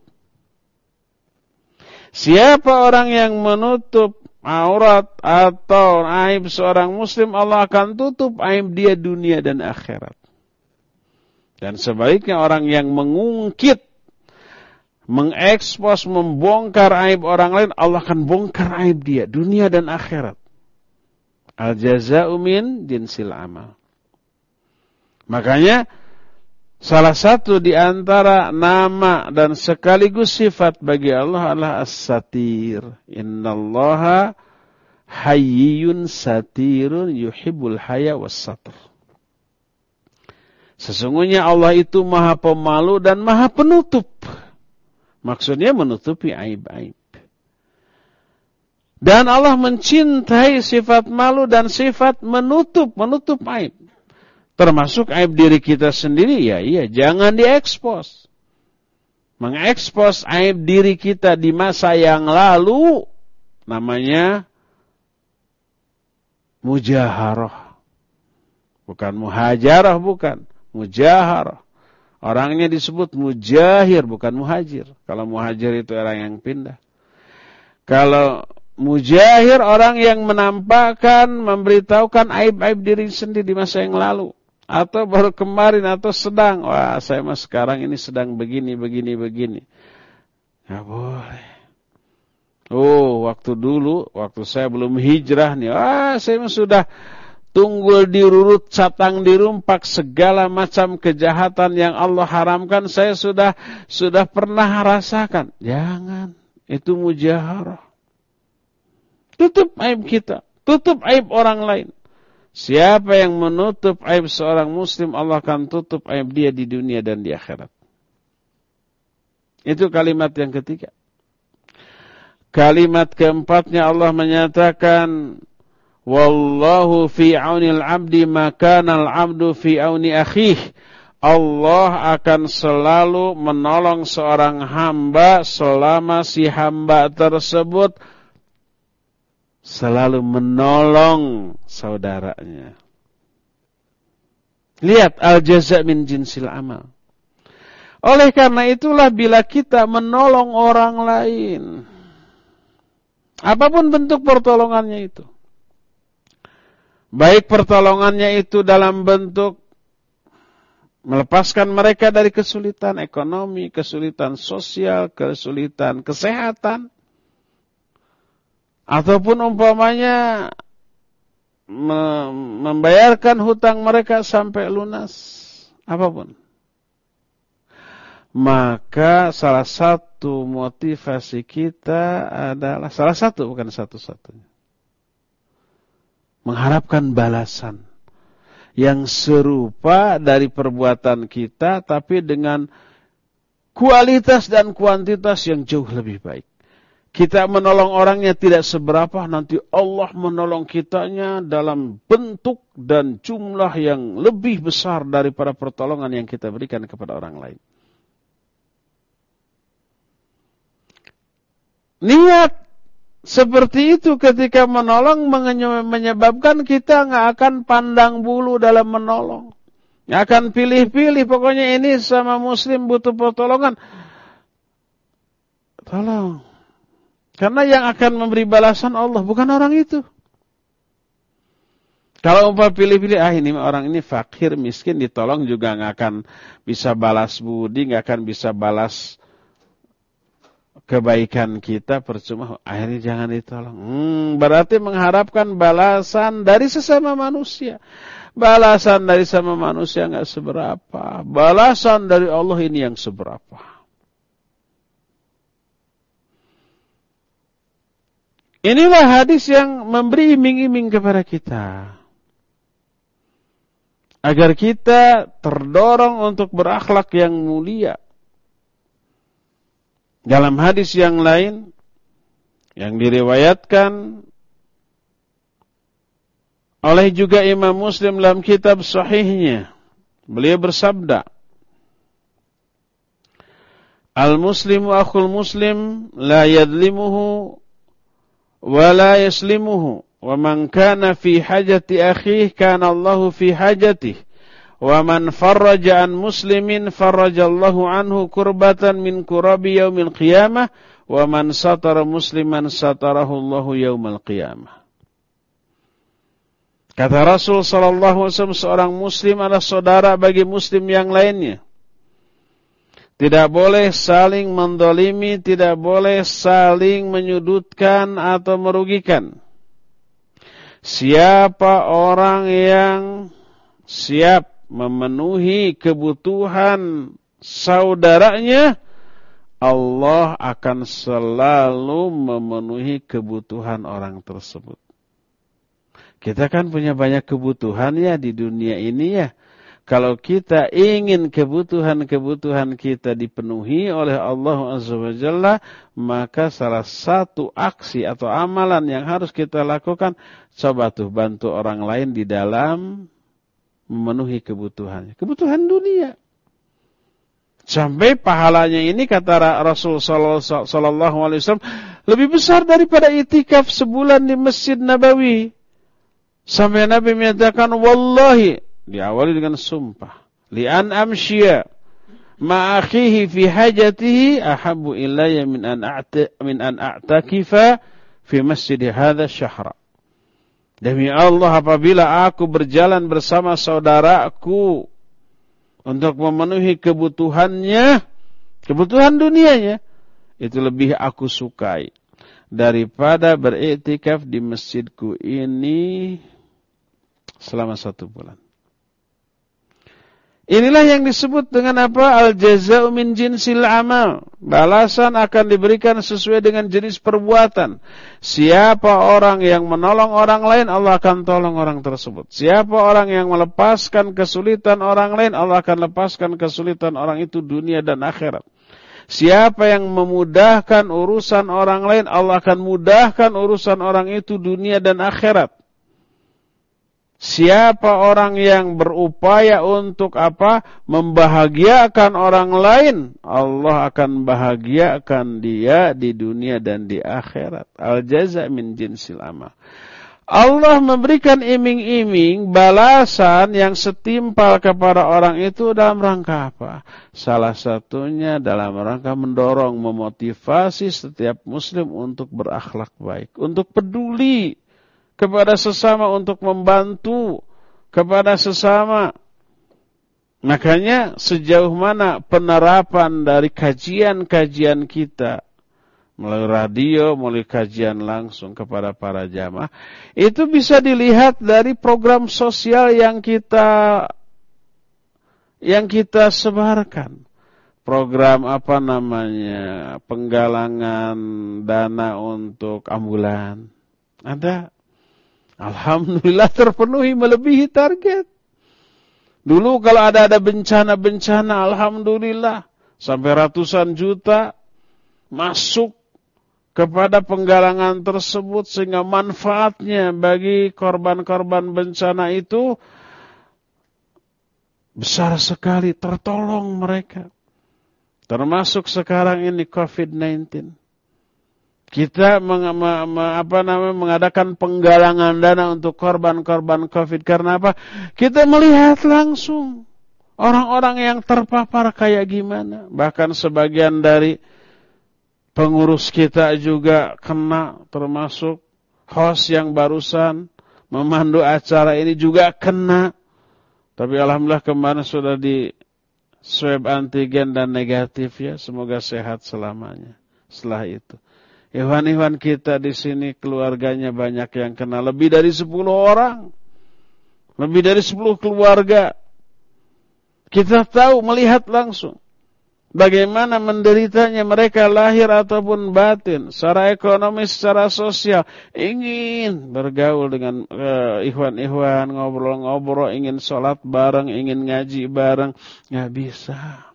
Siapa orang yang menutup aurat atau aib seorang muslim, Allah akan tutup aib dia dunia dan akhirat. Dan sebaliknya orang yang mengungkit, mengekspos, membongkar aib orang lain, Allah akan bongkar aib dia, dunia dan akhirat. Al-jaza'u min jinsil amal. Makanya, salah satu di antara nama dan sekaligus sifat bagi Allah adalah as-satir. Innallaha hayyun satirun yuhibbul haya was-satr. Sesungguhnya Allah itu maha pemalu dan maha penutup. Maksudnya menutupi aib-aib. Dan Allah mencintai sifat malu dan sifat menutup, menutup aib. Termasuk aib diri kita sendiri, ya iya, jangan diekspos. Mengekspos aib diri kita di masa yang lalu, namanya mujaharah. Bukan muhajarah, bukan. Mujaharah. Orangnya disebut mujahir, bukan muhajir. Kalau muhajir itu orang yang pindah. Kalau mujahir, orang yang menampakkan, memberitahukan aib-aib diri sendiri di masa yang lalu. Atau baru kemarin, atau sedang. Wah, saya mah sekarang ini sedang begini, begini, begini. Nggak boleh. Oh, waktu dulu, waktu saya belum hijrah nih. Wah, saya mah sudah tunggul dirurut, catang dirumpak, segala macam kejahatan yang Allah haramkan saya sudah sudah pernah rasakan. Jangan, itu mujaharah. Tutup aib kita, tutup aib orang lain. Siapa yang menutup aib seorang muslim, Allah akan tutup aib dia di dunia dan di akhirat. Itu kalimat yang ketiga. Kalimat keempatnya Allah menyatakan, wallahu fi aunil abdi makanal abdu fi auni akhih. Allah akan selalu menolong seorang hamba selama si hamba tersebut selalu menolong saudaranya. Lihat, al-jaza' min jinsil amal. Oleh karena itulah bila kita menolong orang lain, apapun bentuk pertolongannya itu, baik pertolongannya itu dalam bentuk melepaskan mereka dari kesulitan ekonomi, kesulitan sosial, kesulitan kesehatan, ataupun umpamanya membayarkan hutang mereka sampai lunas, apapun. Maka salah satu motivasi kita adalah, salah satu bukan satu-satunya, mengharapkan balasan yang serupa dari perbuatan kita, tapi dengan kualitas dan kuantitas yang jauh lebih baik. kita menolong orangnya tidak seberapa, nanti Allah menolong kitanya dalam bentuk dan jumlah yang lebih besar daripada pertolongan yang kita berikan kepada orang lain. Niat seperti itu ketika menolong menyebabkan kita nggak akan pandang bulu dalam menolong. Nggak akan pilih-pilih, pokoknya ini sama muslim butuh pertolongan. Tolong. Karena yang akan memberi balasan Allah, bukan orang itu. Kalau umpah pilih-pilih, ah ini orang ini fakir, miskin, ditolong juga nggak akan bisa balas budi, nggak akan bisa balas kebaikan kita, percuma, akhirnya jangan ditolong. Hmm, berarti mengharapkan balasan dari sesama manusia. Balasan dari sesama manusia nggak seberapa. Balasan dari Allah ini yang seberapa. Inilah hadis yang memberi iming-iming kepada kita. Agar kita terdorong untuk berakhlak yang mulia. Dalam hadis yang lain, yang diriwayatkan oleh juga Imam Muslim dalam kitab sahihnya, beliau bersabda, Al-Muslimu akhul Muslim, la yadlimuhu, wa la yaslimuhu, wa man kana fi hajati akhihi, kana Allahu fi hajatihi. Wa man farraja an muslimin farrajallahu anhu kurbatan min kurabi yaumil qiyamah wa man satara musliman satarahu Allahu yaumal qiyamah. Kata Rasul sallallahu alaihi wasallam, seorang muslim adalah saudara bagi muslim yang lainnya. Tidak boleh saling mendolimi, tidak boleh saling menyudutkan atau merugikan. Siapa orang yang siap memenuhi kebutuhan saudaranya, Allah akan selalu memenuhi kebutuhan orang tersebut. Kita kan punya banyak kebutuhan ya di dunia ini ya. Kalau kita ingin kebutuhan-kebutuhan kita dipenuhi oleh Allah Azza wa Jalla, maka salah satu aksi atau amalan yang harus kita lakukan, coba tuh bantu orang lain di dalam memenuhi kebutuhannya. Kebutuhan dunia. Sampai pahalanya ini, kata Rasul sallallahu alaihi wasallam, lebih besar daripada itikaf sebulan di Masjid Nabawi. Sampai Nabi menyatakan, wallahi, diawali dengan sumpah, li'an amshiya ma'akhihi fi hajatihi ahabbu ilayya min an a'ta min an a'takifa fi masjid hadha syahra. Demi Allah, apabila aku berjalan bersama saudaraku untuk memenuhi kebutuhannya, kebutuhan dunianya, itu lebih aku sukai daripada beriktikaf di masjidku ini selama satu bulan. Inilah yang disebut dengan apa? Al-jaza'u min jinsil amal. Balasan akan diberikan sesuai dengan jenis perbuatan. Siapa orang yang menolong orang lain, Allah akan tolong orang tersebut. Siapa orang yang melepaskan kesulitan orang lain, Allah akan lepaskan kesulitan orang itu dunia dan akhirat. Siapa yang memudahkan urusan orang lain, Allah akan mudahkan urusan orang itu dunia dan akhirat. Siapa orang yang berupaya untuk apa? Membahagiakan orang lain, Allah akan bahagiakan dia di dunia dan di akhirat. Al-jaza' min jinsil amal. Allah memberikan iming-iming balasan yang setimpal kepada orang itu dalam rangka apa? Salah satunya dalam rangka mendorong, memotivasi setiap muslim untuk berakhlak baik, untuk peduli kepada sesama, untuk membantu kepada sesama. Makanya sejauh mana penerapan dari kajian-kajian kita melalui radio, melalui kajian langsung kepada para jamaah, itu bisa dilihat dari program sosial yang kita yang kita sebarkan. Program apa namanya? Penggalangan dana untuk ambulan. Ada. Alhamdulillah terpenuhi, melebihi target. Dulu kalau ada-ada bencana-bencana, alhamdulillah, sampai ratusan juta masuk kepada penggalangan tersebut sehingga manfaatnya bagi korban-korban bencana itu besar sekali, tertolong mereka. Termasuk sekarang ini covid sembilan belas. Kita meng, me, me, apa namanya, mengadakan penggalangan dana untuk korban-korban Covid. Karena apa? Kita melihat langsung orang-orang yang terpapar kayak gimana. Bahkan sebagian dari pengurus kita juga kena, termasuk host yang barusan memandu acara ini juga kena. Tapi alhamdulillah kemarin sudah di swab antigen dan negatif ya. Semoga sehat selamanya setelah itu. Ikhwan-ikhwan kita di sini keluarganya banyak yang kena, lebih dari sepuluh orang. Lebih dari sepuluh keluarga. Kita tahu, melihat langsung bagaimana menderitanya mereka lahir ataupun batin, secara ekonomi, secara sosial, ingin bergaul dengan uh, ikhwan-ikhwan, ngobrol-ngobrol, ingin sholat bareng, ingin ngaji bareng, nggak bisa.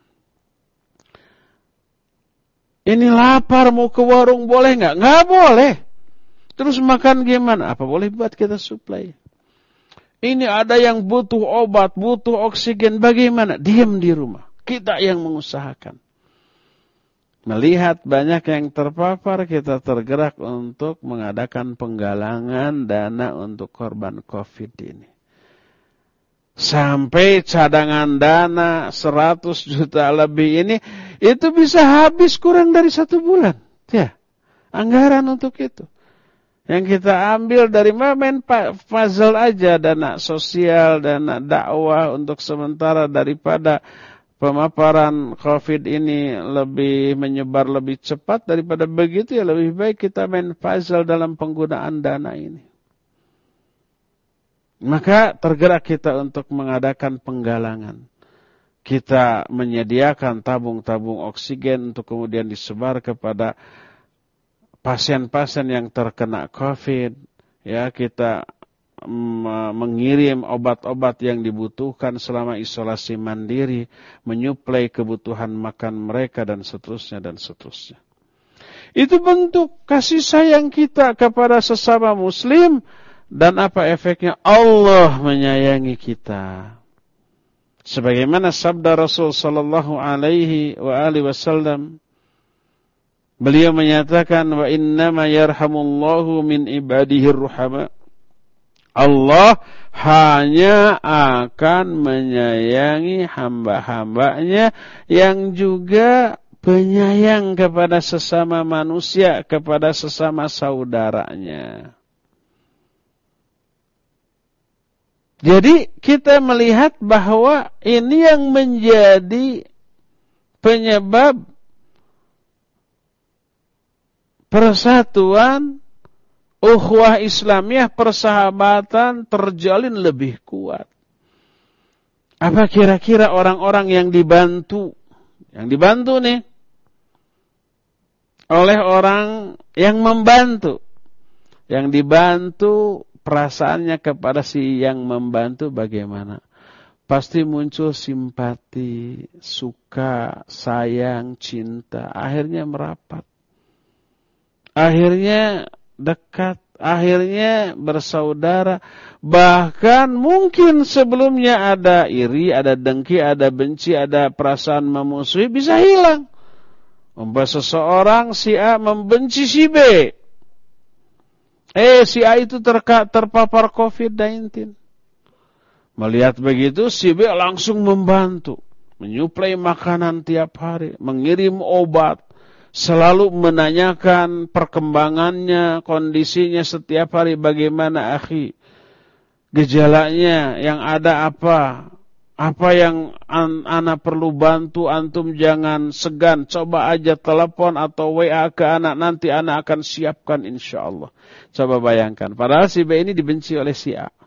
Ini lapar, mau ke warung, boleh nggak? Nggak boleh. Terus makan gimana? Apa boleh buat kita supply? Ini ada yang butuh obat, butuh oksigen, bagaimana? Diam di rumah. Kita yang mengusahakan. Melihat banyak yang terpapar, kita tergerak untuk mengadakan penggalangan dana untuk korban Covid ini. Sampai cadangan dana seratus juta lebih ini, itu bisa habis kurang dari satu bulan. Ya, anggaran untuk itu. Yang kita ambil dari main puzzle aja, dana sosial, dana dakwah untuk sementara daripada pemaparan Covid ini lebih menyebar lebih cepat daripada begitu, ya lebih baik kita main puzzle dalam penggunaan dana ini. Maka tergerak kita untuk mengadakan penggalangan. Kita menyediakan tabung-tabung oksigen untuk kemudian disebar kepada pasien-pasien yang terkena Covid. Ya, kita mengirim obat-obat yang dibutuhkan selama isolasi mandiri, menyuplai kebutuhan makan mereka dan seterusnya dan seterusnya. Itu bentuk kasih sayang kita kepada sesama muslim. Dan apa efeknya? Allah menyayangi kita. Sebagaimana sabda Rasul sallallahu alaihi wa alihi wasallam, beliau menyatakan, wa innama yarhamullahu min ibadihi ruhama. Allah hanya akan menyayangi hamba-hambanya yang juga penyayang kepada sesama manusia, kepada sesama saudaranya. Jadi kita melihat bahwa ini yang menjadi penyebab persatuan, ukhuwah Islamiyah, persahabatan terjalin lebih kuat. Apa kira-kira orang-orang yang dibantu? Yang dibantu nih oleh orang yang membantu. Yang dibantu perasaannya kepada si yang membantu bagaimana? Pasti muncul simpati, suka, sayang, cinta. Akhirnya merapat. Akhirnya dekat. Akhirnya bersaudara. Bahkan mungkin sebelumnya ada iri, ada dengki, ada benci, ada perasaan memusuhi. Bisa hilang. Umpama seseorang si A membenci si B. Eh, si A itu terka, terpapar covid sembilan belas. Melihat begitu, si B langsung membantu. Menyuplai makanan tiap hari. Mengirim obat. Selalu menanyakan perkembangannya, kondisinya setiap hari. Bagaimana akhi? Gejalanya yang ada apa? Apa yang an, anak perlu bantu, antum jangan segan. Coba aja telepon atau W A ke anak, nanti anak akan siapkan insya Allah. Coba bayangkan, padahal si B ini dibenci oleh si A.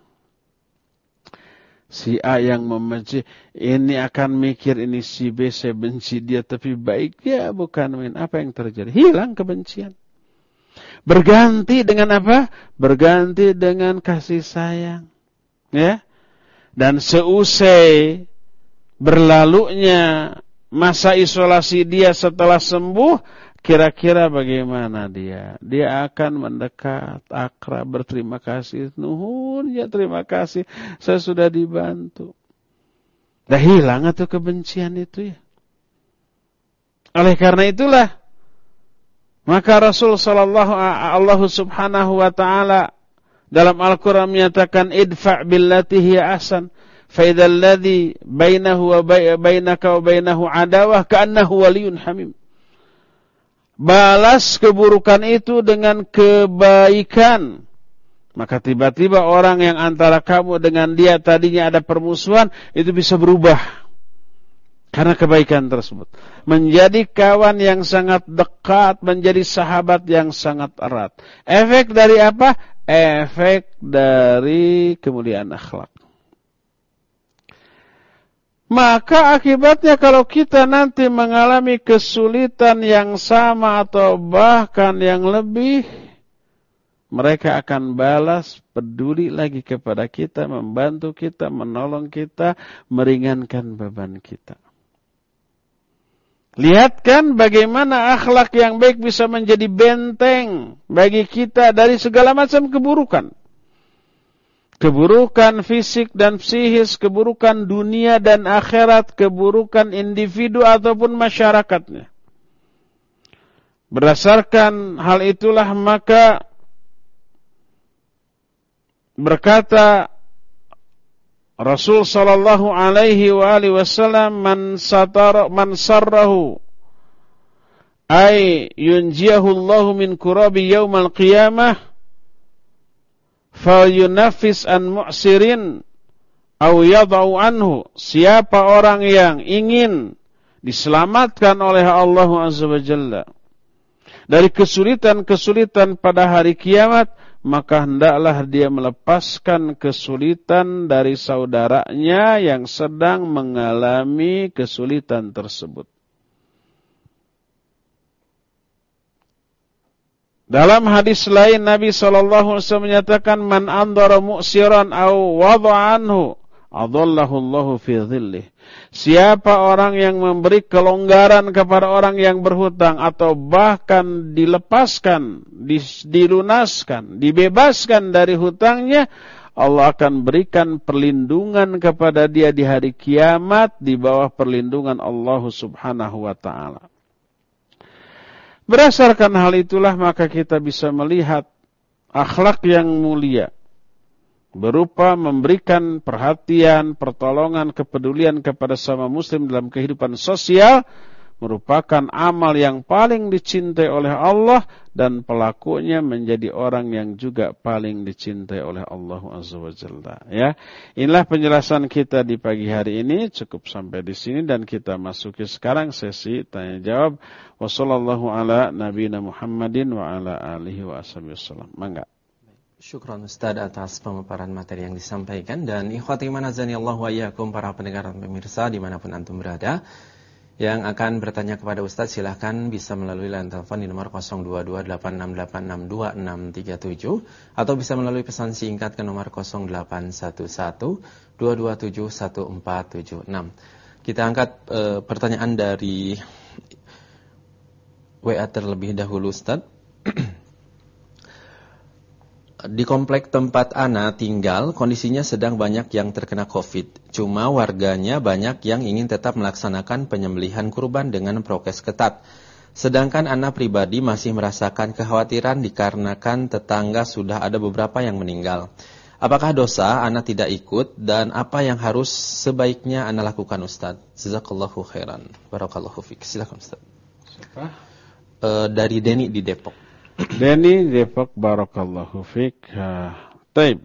Si A yang membenci, ini akan mikir ini si B, saya benci dia, tapi baik ya bukan main. Apa yang terjadi? Hilang kebencian. Berganti dengan apa? Berganti dengan kasih sayang. Ya. Dan seusai berlalunya masa isolasi dia setelah sembuh, kira-kira bagaimana dia? Dia akan mendekat, akrab, berterima kasih. Nuhun ya terima kasih, saya sudah dibantu. Dah hilang atau kebencian itu ya. Oleh karena itulah, maka Rasul sallallahu Allah subhanahu wa ta'ala dalam Al-Quran menyatakan idfa' billati hiya ahsan fa idzal ladzi bainahu wa bainaka wa bainahu adawah ka'annahu waliyyun hamim. Balas keburukan itu dengan kebaikan. Maka tiba-tiba orang yang antara kamu dengan dia tadinya ada permusuhan, itu bisa berubah. Karena kebaikan tersebut. Menjadi kawan yang sangat dekat, menjadi sahabat yang sangat erat. Efek dari apa? Efek dari kemuliaan akhlak. Maka akibatnya kalau kita nanti mengalami kesulitan yang sama atau bahkan yang lebih, mereka akan balas, peduli lagi kepada kita, membantu kita, menolong kita, meringankan beban kita. Lihat kan bagaimana akhlak yang baik bisa menjadi benteng bagi kita dari segala macam keburukan. Keburukan fisik dan psikis, keburukan dunia dan akhirat, keburukan individu ataupun masyarakatnya. Berdasarkan hal itulah maka berkata Rasul sallallahu alaihi wa alihi wasallam, man satara man sarrahu ay yunjiyahu Allahu min kurabi yaumal qiyamah falyunaffis an mu'sirin aw yad'u anhu. Siapa orang yang ingin diselamatkan oleh Allah Azza wa Jalla dari kesulitan-kesulitan pada hari kiamat, maka hendaklah dia melepaskan kesulitan dari saudaranya yang sedang mengalami kesulitan tersebut. Dalam hadis lain Nabi sallallahu alaihi wasallam menyatakan, man andara mu'siran aw wada'a anhu adallahu Allahu fi dhillih. Siapa orang yang memberi kelonggaran kepada orang yang berhutang atau bahkan dilepaskan, dilunaskan, dibebaskan dari hutangnya, Allah akan berikan perlindungan kepada dia di hari kiamat di bawah perlindungan Allah Subhanahu wa taala. Berdasarkan hal itulah maka kita bisa melihat akhlak yang mulia berupa memberikan perhatian, pertolongan, kepedulian kepada sesama muslim dalam kehidupan sosial merupakan amal yang paling dicintai oleh Allah dan pelakunya menjadi orang yang juga paling dicintai oleh Allah Azza wa Jalla. Ya, inilah penjelasan kita di pagi hari ini, cukup sampai di sini dan kita masuki sekarang sesi tanya jawab. Wassallallahu ala nabiyina Muhammadin wa ala alihi wa ashabihi wasallam. Mangga. Syukran Ustaz atas pemaparan materi yang disampaikan. Dan ikhwati manazanillahu wa iyyakum, para pendengar dan pemirsa dimanapun antum berada, yang akan bertanya kepada Ustaz silahkan bisa melalui line telepon di nomor nol dua dua delapan enam delapan enam dua enam tiga tujuh atau bisa melalui pesan singkat ke nomor nol delapan satu satu dua dua tujuh satu empat tujuh enam. Kita angkat e, pertanyaan dari W A terlebih dahulu Ustaz. Di komplek tempat Ana tinggal, kondisinya sedang banyak yang terkena COVID. Cuma warganya banyak yang ingin tetap melaksanakan penyembelihan kurban dengan prokes ketat. Sedangkan Ana pribadi masih merasakan kekhawatiran dikarenakan tetangga sudah ada beberapa yang meninggal. Apakah dosa Ana tidak ikut dan apa yang harus sebaiknya Ana lakukan Ustaz? Jazakallahu khairan. Barakallahu fiik. Silakan Ustaz. Siapa? E, dari Deni di Depok. Deni Depok, barakallahu fiik. Taib.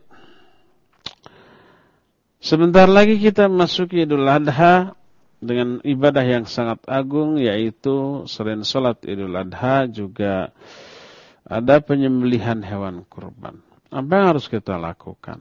Sebentar lagi kita masuki Idul Adha dengan ibadah yang sangat agung, yaitu selain salat Idul Adha juga ada penyembelihan hewan kurban. Apa yang harus kita lakukan?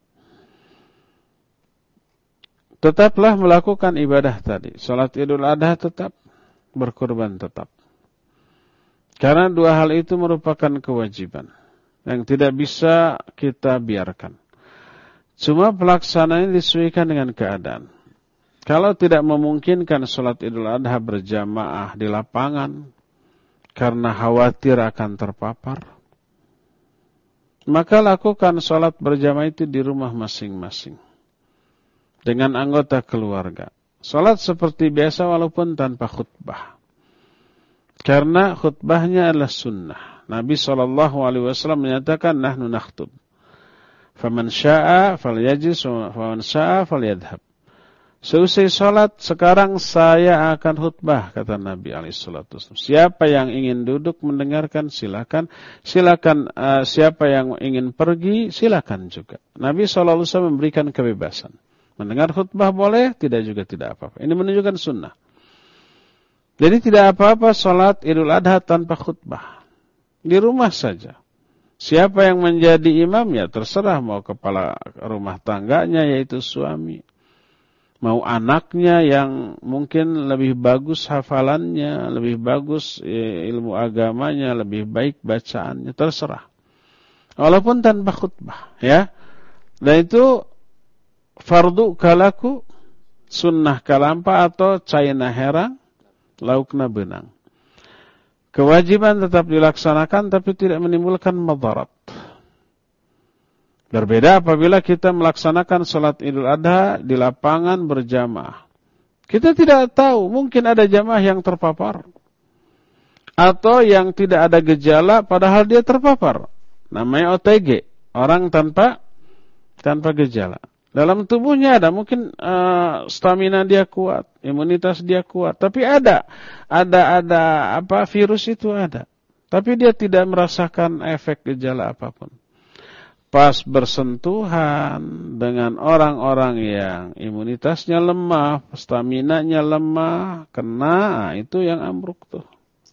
Tetaplah melakukan ibadah tadi. Salat Idul Adha tetap, berkurban tetap. Karena dua hal itu merupakan kewajiban yang tidak bisa kita biarkan. Cuma pelaksanaannya disesuaikan dengan keadaan. Kalau tidak memungkinkan sholat Idul Adha berjamaah di lapangan, karena khawatir akan terpapar, maka lakukan sholat berjamaah itu di rumah masing-masing dengan anggota keluarga. Sholat seperti biasa walaupun tanpa khutbah, karena khutbahnya adalah sunnah. Nabi shallallahu alaihi wasallam menyatakan, nahnu nakhtub, faman syaa falyajlis, faman syaa falyadhhab. Seusai sholat, sekarang saya akan khutbah, kata Nabi alaihi salatu wasallam. Siapa yang ingin duduk mendengarkan, silakan. Silakan uh, siapa yang ingin pergi, silakan juga. Nabi shallallahu alaihi wasallam memberikan kebebasan. Mendengar khutbah boleh, tidak juga tidak apa-apa. Ini menunjukkan sunnah. Jadi tidak apa-apa sholat Idul Adha tanpa khutbah. Di rumah saja. Siapa yang menjadi imam, ya terserah, mau kepala rumah tangganya yaitu suami, mau anaknya yang mungkin lebih bagus hafalannya, lebih bagus ilmu agamanya, lebih baik bacaannya, terserah. Walaupun tanpa khutbah, ya. Dan itu fardu kalaku, sunnah kalampa atau caina herang, laukna benang. Kewajiban tetap dilaksanakan tapi tidak menimbulkan madarat. Berbeda apabila kita melaksanakan salat Idul Adha di lapangan berjamaah. Kita tidak tahu, mungkin ada jamaah yang terpapar, atau yang tidak ada gejala padahal dia terpapar. Namanya O T G, orang tanpa tanpa gejala. Dalam tubuhnya ada, mungkin uh, stamina dia kuat, imunitas dia kuat, tapi ada ada ada apa virus itu ada. Tapi dia tidak merasakan efek gejala apapun. Pas bersentuhan dengan orang-orang yang imunitasnya lemah, staminanya lemah, kena, itu yang ambruk tuh.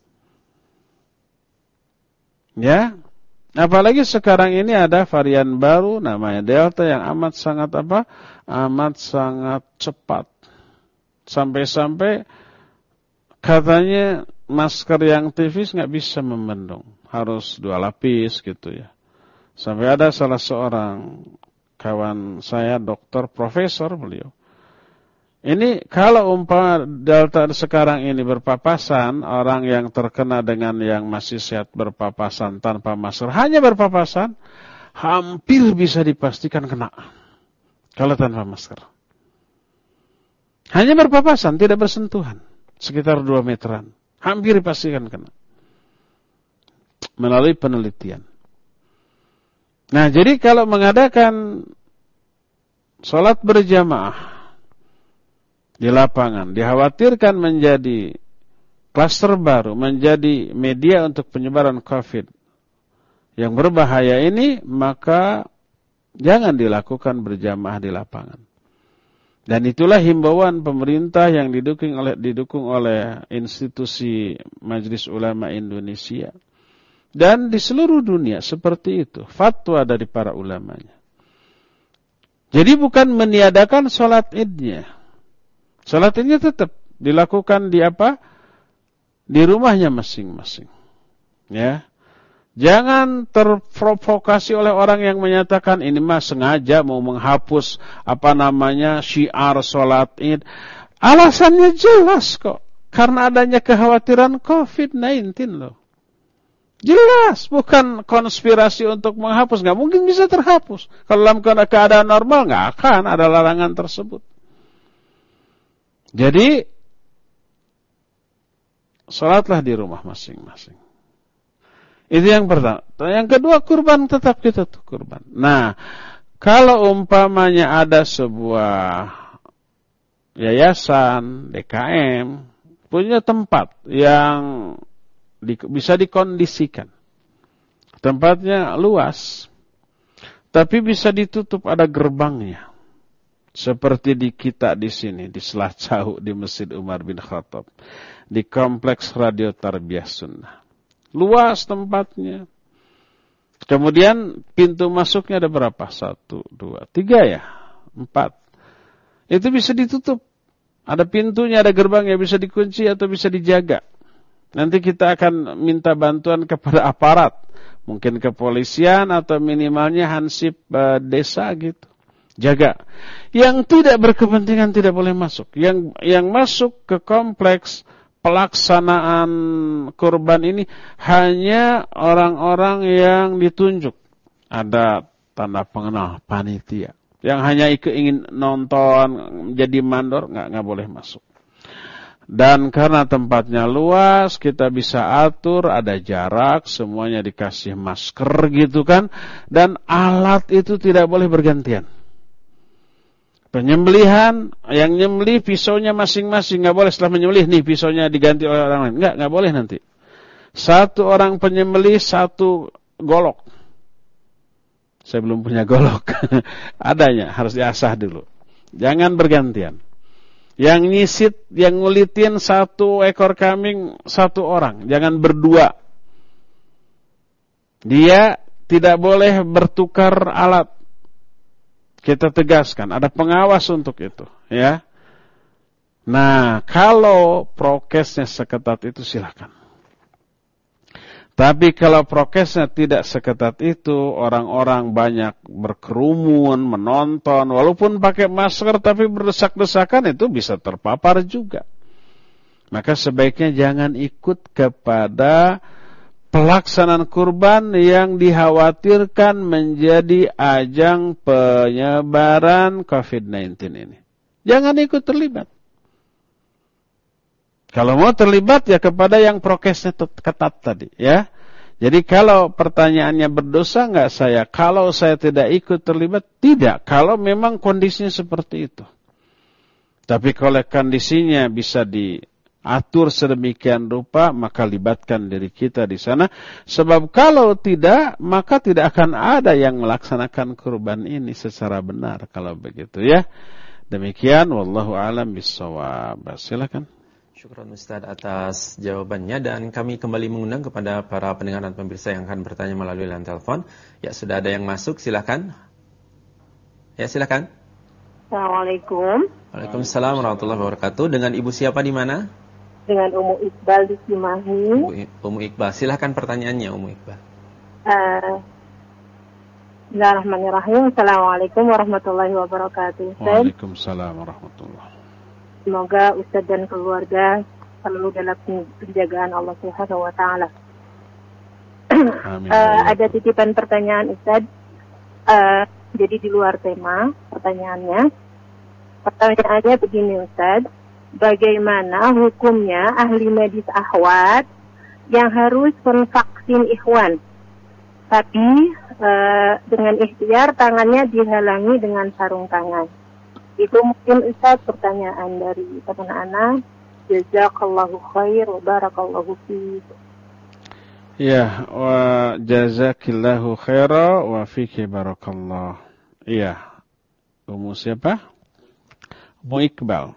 Ya, apalagi sekarang ini ada varian baru namanya Delta yang amat sangat apa? Amat sangat cepat. Sampai-sampai katanya masker yang tipis nggak bisa membendung, harus dua lapis gitu ya. Sampai ada salah seorang kawan saya, dokter, profesor beliau. Ini kalau umpama Delta sekarang ini berpapasan, orang yang terkena dengan yang masih sehat berpapasan tanpa masker, hanya berpapasan, hampir bisa dipastikan kena. Kalau tanpa masker. Hanya berpapasan, tidak bersentuhan. Sekitar dua meteran. Hampir dipastikan kena. Melalui penelitian. Nah, jadi kalau mengadakan sholat berjamaah di lapangan, dikhawatirkan menjadi klaster baru, menjadi media untuk penyebaran COVID yang berbahaya ini, maka jangan dilakukan berjamaah di lapangan. Dan itulah himbauan pemerintah yang didukung oleh, didukung oleh institusi Majelis Ulama Indonesia. Dan di seluruh dunia seperti itu, fatwa dari para ulamanya. Jadi bukan meniadakan sholat idnya. Sholat idnya tetap dilakukan di apa? Di rumahnya masing-masing. Ya, jangan terprovokasi oleh orang yang menyatakan ini mah sengaja mau menghapus apa namanya syiar sholat id. Alasannya jelas kok, karena adanya kekhawatiran covid sembilan belas loh. Jelas, bukan konspirasi untuk menghapus. Nggak mungkin bisa terhapus. Kalau dalam keadaan normal, nggak akan ada larangan tersebut. Jadi, sholatlah di rumah masing-masing. Itu yang pertama. Yang kedua, kurban, tetap kita tuh kurban. Nah, kalau umpamanya ada sebuah yayasan, D K M, punya tempat yang Di, bisa dikondisikan. Tempatnya luas, tapi bisa ditutup, ada gerbangnya. Seperti di kita di sini, di Selacau, di Masjid Umar bin Khattab, di Kompleks Radio Tarbiyah Sunnah. Luas tempatnya. Kemudian pintu masuknya ada berapa? Satu, dua, tiga ya? Empat. Itu bisa ditutup. Ada pintunya, ada gerbangnya, bisa dikunci atau bisa dijaga. Nanti kita akan minta bantuan kepada aparat, mungkin kepolisian atau minimalnya hansip uh, desa gitu. Jaga. Yang tidak berkepentingan tidak boleh masuk. Yang yang masuk ke kompleks pelaksanaan kurban ini hanya orang-orang yang ditunjuk. Ada tanda pengenal panitia. Yang hanya ikut ingin nonton, jadi mandor, nggak nggak boleh masuk. Dan karena tempatnya luas, kita bisa atur, ada jarak, semuanya dikasih masker gitu kan. Dan alat itu tidak boleh bergantian. Penyembelihan, yang nyembelih pisaunya masing-masing, nggak boleh setelah menyembelih nih pisaunya diganti oleh orang lain. Nggak, nggak boleh nanti. Satu orang penyembelih, satu golok. Saya belum punya golok. Adanya, harus diasah dulu. Jangan bergantian. Yang nyisit, yang ngulitin satu ekor kambing, satu orang. Jangan berdua. Dia tidak boleh bertukar alat. Kita tegaskan, ada pengawas untuk itu. Ya. Nah, kalau prokesnya seketat itu silakan. Tapi kalau prokesnya tidak seketat itu, orang-orang banyak berkerumun, menonton, walaupun pakai masker tapi berdesak-desakan, itu bisa terpapar juga. Maka sebaiknya jangan ikut kepada pelaksanaan kurban yang dikhawatirkan menjadi ajang penyebaran covid sembilan belas ini. Jangan ikut terlibat. Kalau mau terlibat ya kepada yang prokesnya ketat tadi, ya. Jadi kalau pertanyaannya berdosa enggak saya? Kalau saya tidak ikut terlibat, tidak. Kalau memang kondisinya seperti itu. Tapi kalau kondisinya bisa diatur sedemikian rupa, maka libatkan diri kita di sana. Sebab kalau tidak, maka tidak akan ada yang melaksanakan kurban ini secara benar kalau begitu, ya. Demikian, wallahu a'lam bishawab. Silakan. Syukran Ustaz atas jawabannya, dan kami kembali mengundang kepada para pendengar dan pemirsa yang akan bertanya melalui line telepon. Ya, sudah ada yang masuk, silakan. Ya, silakan. Assalamualaikum. Waalaikumsalam warahmatullahi wabarakatuh. Dengan Ibu siapa di mana? Dengan Umu Iqbal di Cimahi. Umu Iqbal, silakan pertanyaannya Umu Iqbal. Uh, Bismillahirrahmanirrahim. Assalamualaikum warahmatullahi wabarakatuh. Waalaikumsalam warahmatullahi wabarakatuh. Semoga Ustaz dan keluarga selalu dalam penjagaan Allah Subhanahu wa taala. Amin. uh, ada titipan pertanyaan Ustaz. Uh, jadi di luar tema pertanyaannya. Pertanyaannya begini Ustaz. Bagaimana hukumnya ahli medis akhwat yang harus memvaksin ikhwan? Tapi uh, dengan ikhtiar tangannya dihalangi dengan sarung tangan. Itu mungkin Ustaz pertanyaan dari teman anak. Jazakallahu khair wa barakallahu fiik. Ya, wa jazakillahu khaira wa fiki barakallah. Iya. Umu siapa? Umu Iqbal.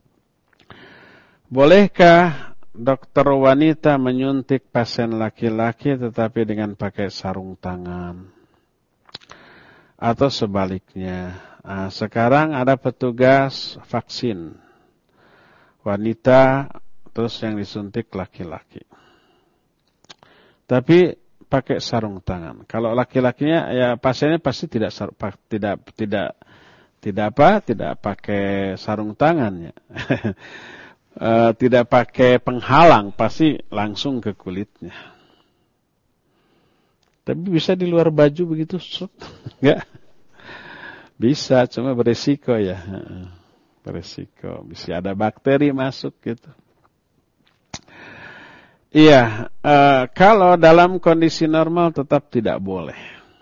Bolehkah dokter wanita menyuntik pasien laki-laki tetapi dengan pakai sarung tangan? Atau sebaliknya? Nah, sekarang ada petugas vaksin wanita, terus yang disuntik laki-laki. Tapi pakai sarung tangan. Kalau laki-lakinya ya pasiennya pasti tidak tidak tidak tidak apa? Tidak pakai sarung tangannya. e, tidak pakai penghalang, pasti langsung ke kulitnya. Tapi bisa di luar baju begitu, enggak? Bisa, cuma beresiko ya. Beresiko. Bisa ada bakteri masuk gitu. Iya, e, kalau dalam kondisi normal tetap tidak boleh.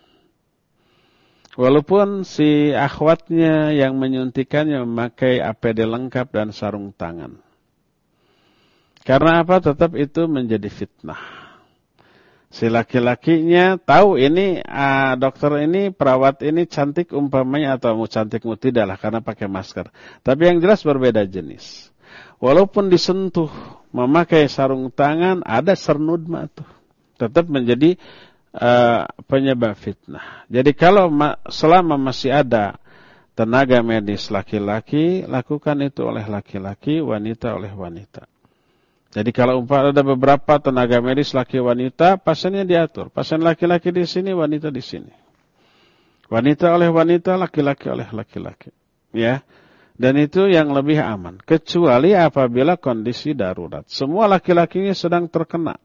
Walaupun si akhwatnya yang menyuntikannya memakai A P D lengkap dan sarung tangan. Karena apa? Tetap itu menjadi fitnah. Si laki-lakinya tahu ini uh, dokter ini, perawat ini cantik umpamanya, atau mau cantik mau tidak lah karena pakai masker. Tapi yang jelas berbeda jenis. Walaupun disentuh memakai sarung tangan, ada sernudma tuh. Tetap menjadi uh, penyebab fitnah. Jadi kalau ma- selama masih ada tenaga medis laki-laki, lakukan itu oleh laki-laki, wanita oleh wanita. Jadi kalau umpamanya ada beberapa tenaga medis laki wanita, pasiennya diatur. Pasien laki-laki di sini, wanita di sini. Wanita oleh wanita, laki-laki oleh laki-laki. Ya. Dan itu yang lebih aman. Kecuali apabila kondisi darurat. Semua laki-lakinya sedang terkena.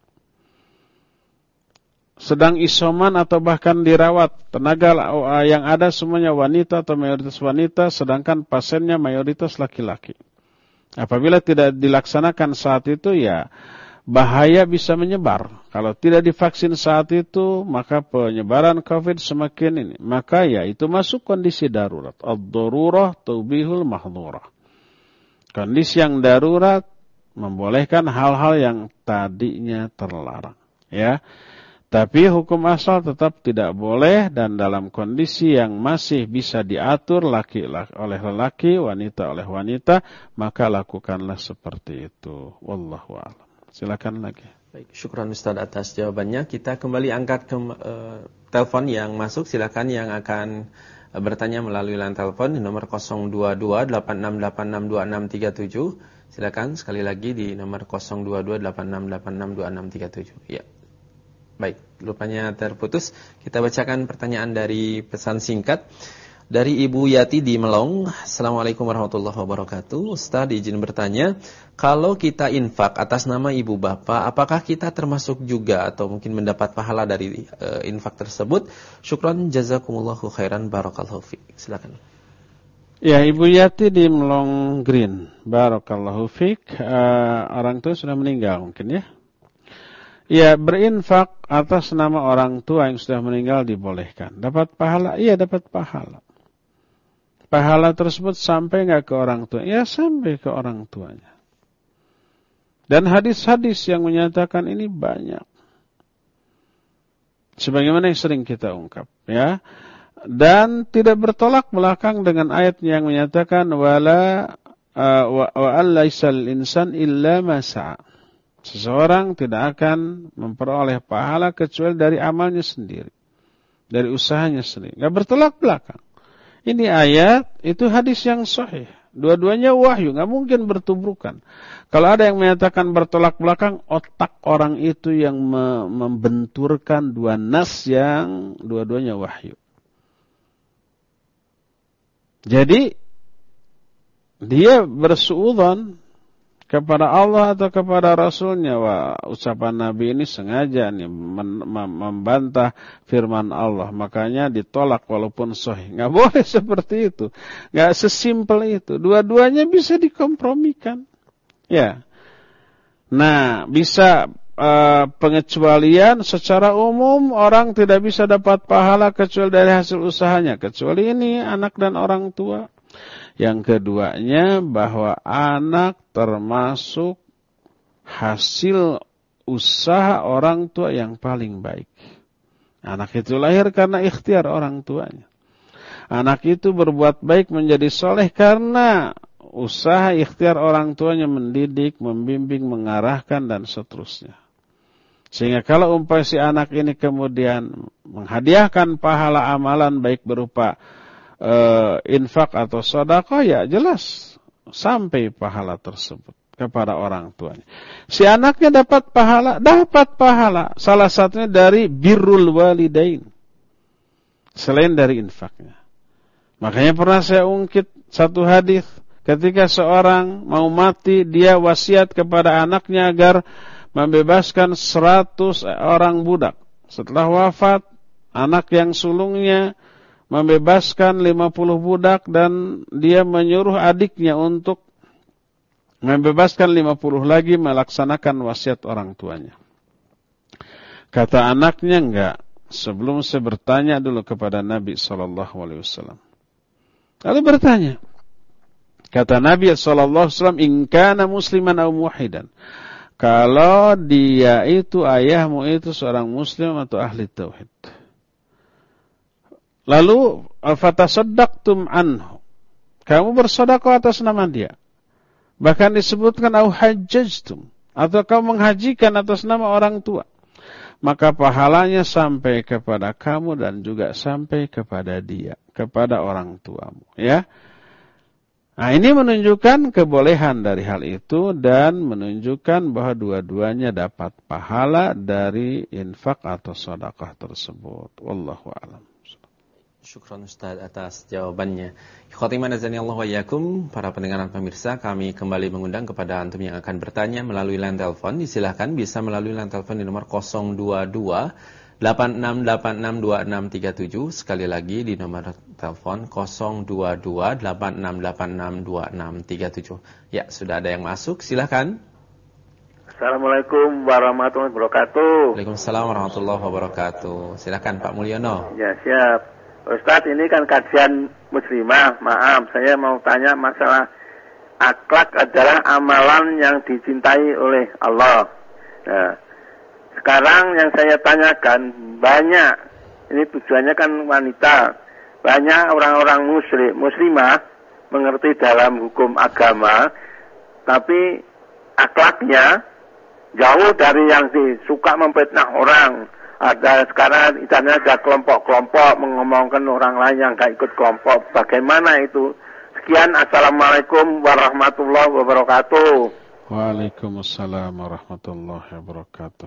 Sedang isoman atau bahkan dirawat. Tenaga yang ada semuanya wanita atau mayoritas wanita. Sedangkan pasiennya mayoritas laki-laki. Apabila tidak dilaksanakan saat itu, ya bahaya bisa menyebar. Kalau tidak divaksin saat itu, maka penyebaran COVID semakin ini. Maka ya itu masuk kondisi darurat. Ad-darurah tubihul mahdhurah. Kondisi yang darurat membolehkan hal-hal yang tadinya terlarang. Ya, tapi hukum asal tetap tidak boleh, dan dalam kondisi yang masih bisa diatur laki oleh lelaki, wanita oleh wanita, maka lakukanlah seperti itu. Wallahu a'lam. Silakan lagi. Baik, syukran Ustaz atas jawabannya. Kita kembali angkat ke uh, telepon yang masuk. Silakan yang akan uh, bertanya melalui line telepon di nomor nol dua dua delapan enam delapan enam dua enam tiga tujuh. Silakan sekali lagi di nomor nol dua dua delapan enam delapan enam dua enam tiga tujuh. Ya. Baik, rupanya terputus. Kita bacakan pertanyaan dari pesan singkat. Dari Ibu Yati di Melong. Assalamualaikum warahmatullahi wabarakatuh. Ustaz izin bertanya, kalau kita infak atas nama ibu bapak, apakah kita termasuk juga atau mungkin mendapat pahala dari uh, infak tersebut? Syukran jazakumullahu khairan barakallahu fiik. Silakan. Ya, Ibu Yati di Melong Green. Barakallahu fiik. Uh, orang tua sudah meninggal mungkin ya. Ya, berinfak atas nama orang tua yang sudah meninggal dibolehkan. Dapat pahala? Iya, dapat pahala. Pahala tersebut sampai enggak ke orang tua? Ya, sampai ke orang tuanya. Dan hadis-hadis yang menyatakan ini banyak. Sebagaimana yang sering kita ungkap, ya. Dan tidak bertolak belakang dengan ayat yang menyatakan wala uh, wa, wa allaisal insan illa ma sa'a. Seseorang tidak akan memperoleh pahala kecuali dari amalnya sendiri, dari usahanya sendiri. Enggak bertolak belakang. Ini ayat, itu hadis yang sahih. Dua-duanya wahyu, nggak mungkin bertubrukan. Kalau ada yang menyatakan bertolak belakang, otak orang itu yang me membenturkan dua nas yang dua-duanya wahyu. Jadi, dia bersuudzon kepada Allah atau kepada Rasulnya. Wah, ucapan Nabi ini sengaja nih membantah firman Allah. Makanya ditolak walaupun sahih. Nggak boleh seperti itu. Nggak sesimpel itu. Dua-duanya bisa dikompromikan. Ya. Nah, bisa uh, pengecualian secara umum orang tidak bisa dapat pahala kecuali dari hasil usahanya. Kecuali ini anak dan orang tua. Yang keduanya bahwa anak termasuk hasil usaha orang tua yang paling baik. Anak itu lahir karena ikhtiar orang tuanya. Anak itu berbuat baik menjadi soleh karena usaha ikhtiar orang tuanya mendidik, membimbing, mengarahkan dan seterusnya. Sehingga kalau umpamanya si anak ini kemudian menghadiahkan pahala amalan baik berupa Uh, infak atau sedekah, ya jelas sampai pahala tersebut kepada orang tuanya. Si anaknya dapat pahala, dapat pahala. Salah satunya dari birrul walidain. Selain dari infaknya. Makanya pernah saya ungkit satu hadis ketika seorang mau mati, dia wasiat kepada anaknya agar membebaskan seratus orang budak. Setelah wafat, anak yang sulungnya membebaskan lima puluh budak dan dia menyuruh adiknya untuk membebaskan lima puluh lagi melaksanakan wasiat orang tuanya. Kata anaknya, enggak, sebelum saya bertanya dulu kepada Nabi sallallahu alaihi wasallam. Lalu bertanya. Kata Nabi sallallahu alaihi wasallam, "In kana musliman aw muwahhidan." Kalau dia itu ayahmu itu seorang muslim atau ahli tauhid. Lalu fatasaddaqtum anhu. Kamu bersedekah atas nama dia. Bahkan disebutkan au hajjajtum, atau kamu menghajikan atas nama orang tua. Maka pahalanya sampai kepada kamu dan juga sampai kepada dia, kepada orang tuamu, ya. Nah, ini menunjukkan kebolehan dari hal itu dan menunjukkan bahwa dua-duanya dapat pahala dari infak atau sedekah tersebut. Wallahu a'lam. Syukran Ustaz atas jawabannya. Khotimah nazanillah wa iyyakum, para pendengar dan pemirsa, kami kembali mengundang kepada antum yang akan bertanya melalui line telepon. Disilahkan bisa melalui line telepon di nomor nol dua dua delapan enam delapan enam dua enam tiga tujuh. Sekali lagi di nomor telepon nol dua dua delapan enam delapan enam dua enam tiga tujuh. Ya, sudah ada yang masuk, silakan. Assalamualaikum warahmatullahi wabarakatuh. Waalaikumsalam warahmatullahi wabarakatuh. Silakan Pak Mulyono. Ya, siap. Ustadz, ini kan kajian muslimah. Maaf, saya mau tanya masalah akhlak adalah amalan yang dicintai oleh Allah. Nah, sekarang yang saya tanyakan, banyak, ini tujuannya kan wanita, banyak orang-orang muslim, muslimah mengerti dalam hukum agama, tapi akhlaknya jauh dari yang disuka memfitnah orang. Ada sekarang misalnya ada kelompok-kelompok mengomongkan orang lain yang gak ikut kelompok. Bagaimana itu? Sekian, assalamualaikum warahmatullahi wabarakatuh. Waalaikumsalam warahmatullahi wabarakatuh.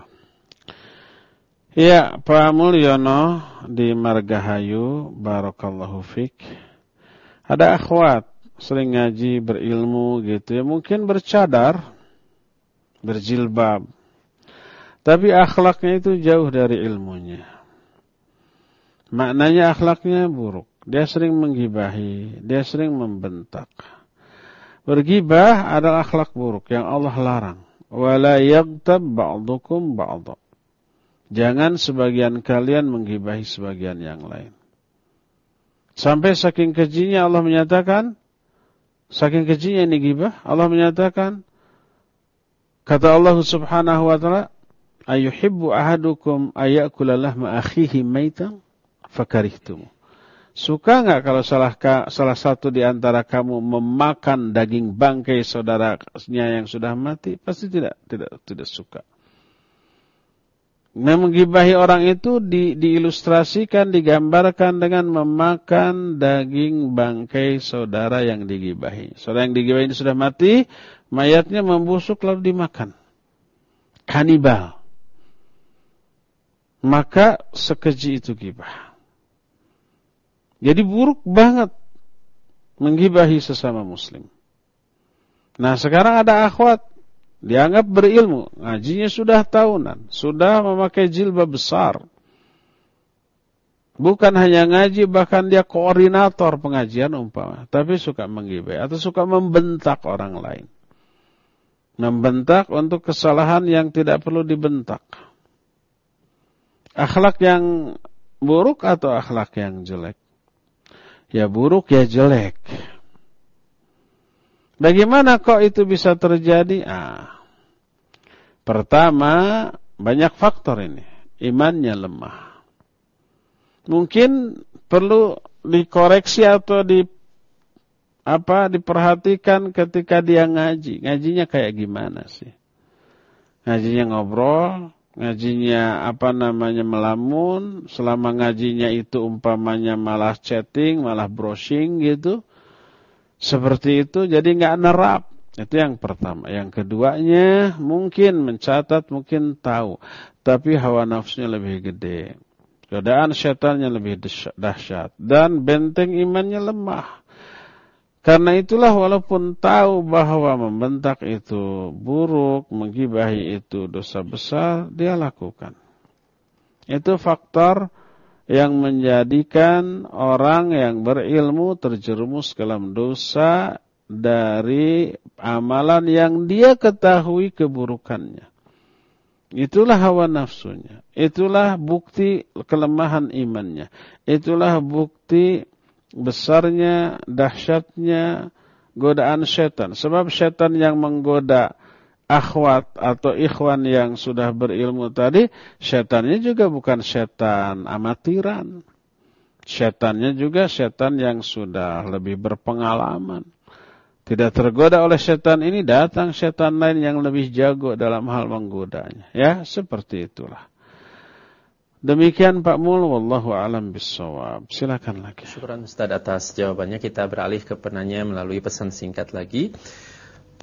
Ya, Pak Mulyono di Margahayu, barakallahu fik. Ada akhwat sering ngaji, berilmu gitu ya, mungkin bercadar, berjilbab, tapi akhlaknya itu jauh dari ilmunya. Maknanya akhlaknya buruk. Dia sering menggibahi, dia sering membentak. Bergibah adalah akhlak buruk yang Allah larang. Wala yaghtab ba'dukum ba'dha. Jangan sebagian kalian menggibahi sebagian yang lain. Sampai saking kejinya Allah menyatakan, saking kejinya ini gibah, Allah menyatakan, kata Allah Subhanahu wa taala, ayuhibbu ahadukum ayakula lahma akhihi maitan fakarihtum. Suka enggak kalau salah salah satu di antara kamu memakan daging bangkai saudaranya yang sudah mati? Pasti tidak tidak tidak suka. Nah, menggibahi orang itu di, diilustrasikan, digambarkan dengan memakan daging bangkai saudara yang digibahi. Saudara yang digibahi ini sudah mati, mayatnya membusuk lalu dimakan. Kanibal. Maka sekeji itu gibah. Jadi buruk banget menggibahi sesama muslim. Nah, sekarang ada akhwat dianggap berilmu, ngajinya sudah tahunan, sudah memakai jilbab besar. Bukan hanya ngaji, bahkan dia koordinator pengajian umpama, tapi suka menggibahi atau suka membentak orang lain. Membentak untuk kesalahan yang tidak perlu dibentak. Akhlak yang buruk atau akhlak yang jelek? Ya buruk, ya jelek. Bagaimana kok itu bisa terjadi? Ah, pertama, banyak faktor ini. Imannya lemah. Mungkin perlu dikoreksi atau di apa diperhatikan ketika dia ngaji. Ngajinya kayak gimana sih? Ngajinya ngobrol, ngajinya apa namanya melamun, selama ngajinya itu umpamanya malah chatting, malah browsing gitu. Seperti itu, jadi nggak nerap. Itu yang pertama. Yang keduanya mungkin mencatat, mungkin tahu, tapi hawa nafsunya lebih gede. Godaan syaitannya lebih dahsyat dan benteng imannya lemah. Karena itulah walaupun tahu bahwa membentak itu buruk, menggibahi itu dosa besar, dia lakukan. Itu faktor yang menjadikan orang yang berilmu terjerumus ke dalam dosa dari amalan yang dia ketahui keburukannya. Itulah hawa nafsunya. Itulah bukti kelemahan imannya. Itulah bukti besarnya, dahsyatnya godaan setan. Sebab setan yang menggoda akhwat atau ikhwan yang sudah berilmu tadi, setannya juga bukan setan amatiran. Setannya juga setan yang sudah lebih berpengalaman. Tidak tergoda oleh setan ini, datang setan lain yang lebih jago dalam hal menggodanya. Ya, seperti itulah. Demikian Pak Mul, wallahu a'lam bissawab. Silakan lagi. Syukran Ustaz atas jawabannya. Kita beralih ke penanya melalui pesan singkat lagi.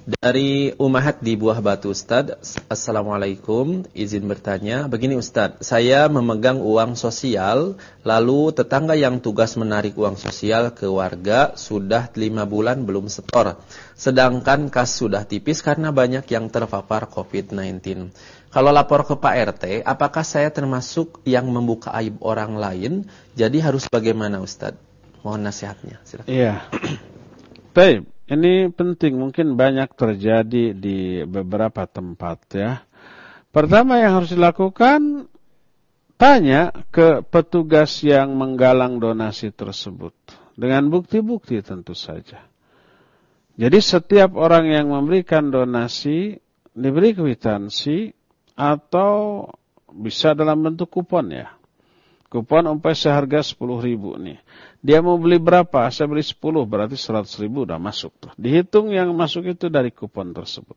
Dari Umahat di Buah Batu, Ustadz. Assalamualaikum, izin bertanya. Begini Ustadz, saya memegang uang sosial, lalu tetangga yang tugas menarik uang sosial ke warga sudah lima bulan belum setor. Sedangkan kas sudah tipis karena banyak yang terpapar covid sembilan belas. Kalau lapor ke Pak R T, apakah saya termasuk yang membuka aib orang lain? Jadi harus bagaimana Ustadz? Mohon nasihatnya. Silakan. Iya. Baik. Ini penting, mungkin banyak terjadi di beberapa tempat ya. Pertama yang harus dilakukan, tanya ke petugas yang menggalang donasi tersebut. Dengan bukti-bukti tentu saja. Jadi setiap orang yang memberikan donasi, diberi kwitansi atau bisa dalam bentuk kupon ya. Kupon umpamanya seharga sepuluh ribu nih. Dia mau beli berapa? Saya beli sepuluh, berarti seratus ribu udah masuk tuh. Dihitung yang masuk itu dari kupon tersebut.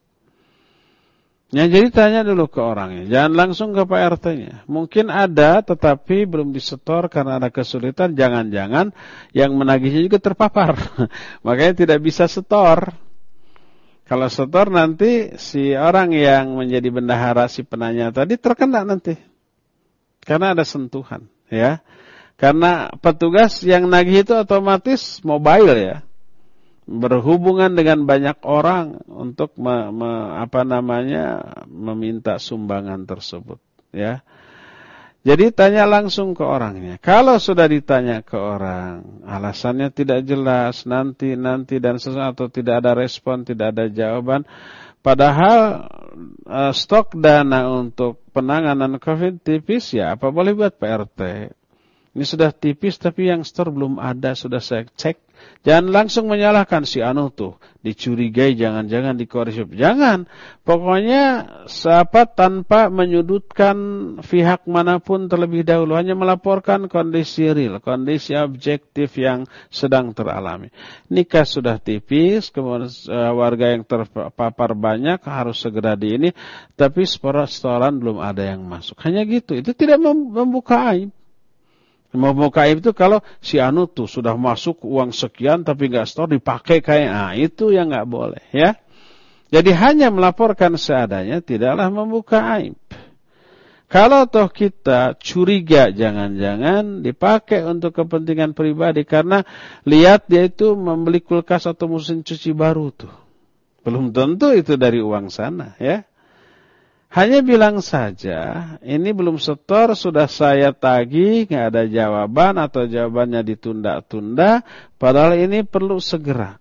Ya, jadi tanya dulu ke orangnya. Jangan langsung ke Pak R T-nya. Mungkin ada tetapi belum disetor karena ada kesulitan. Jangan-jangan yang menagihnya juga terpapar. Makanya tidak bisa setor. Kalau setor nanti si orang yang menjadi bendahara si penanya tadi terkena nanti. Karena ada sentuhan. Ya. Karena petugas yang nagih itu otomatis mobile ya, berhubungan dengan banyak orang untuk me, me, apa namanya meminta sumbangan tersebut ya. Jadi tanya langsung ke orangnya. Kalau sudah ditanya ke orang, alasannya tidak jelas, nanti nanti dan sesuatu, tidak ada respon, tidak ada jawaban. Padahal uh, stok dana untuk penanganan COVID tipis ya, apa boleh buat Pak R T? Ini sudah tipis tapi yang store belum ada, sudah saya cek. Jangan langsung menyalahkan si anu tuh, dicurigai, jangan-jangan dikoreksi. Jangan. Pokoknya siapa tanpa menyudutkan pihak manapun terlebih dahulu, hanya melaporkan kondisi real, kondisi objektif yang sedang teralami. Nikah sudah tipis, kemudian warga yang terpapar banyak harus segera di ini, tapi setoran belum ada yang masuk. Hanya gitu. Itu tidak membuka aib. Membuka aib itu kalau si anu tuh sudah masuk uang sekian tapi nggak store dipakai kayak, ah itu yang nggak boleh ya. Jadi hanya melaporkan seadanya tidaklah membuka aib. Kalau toh kita curiga jangan-jangan dipakai untuk kepentingan pribadi karena lihat dia itu membeli kulkas atau mesin cuci baru tuh, belum tentu itu dari uang sana ya. Hanya bilang saja, ini belum setor, sudah saya tagih, nggak ada jawaban atau jawabannya ditunda-tunda, padahal ini perlu segera.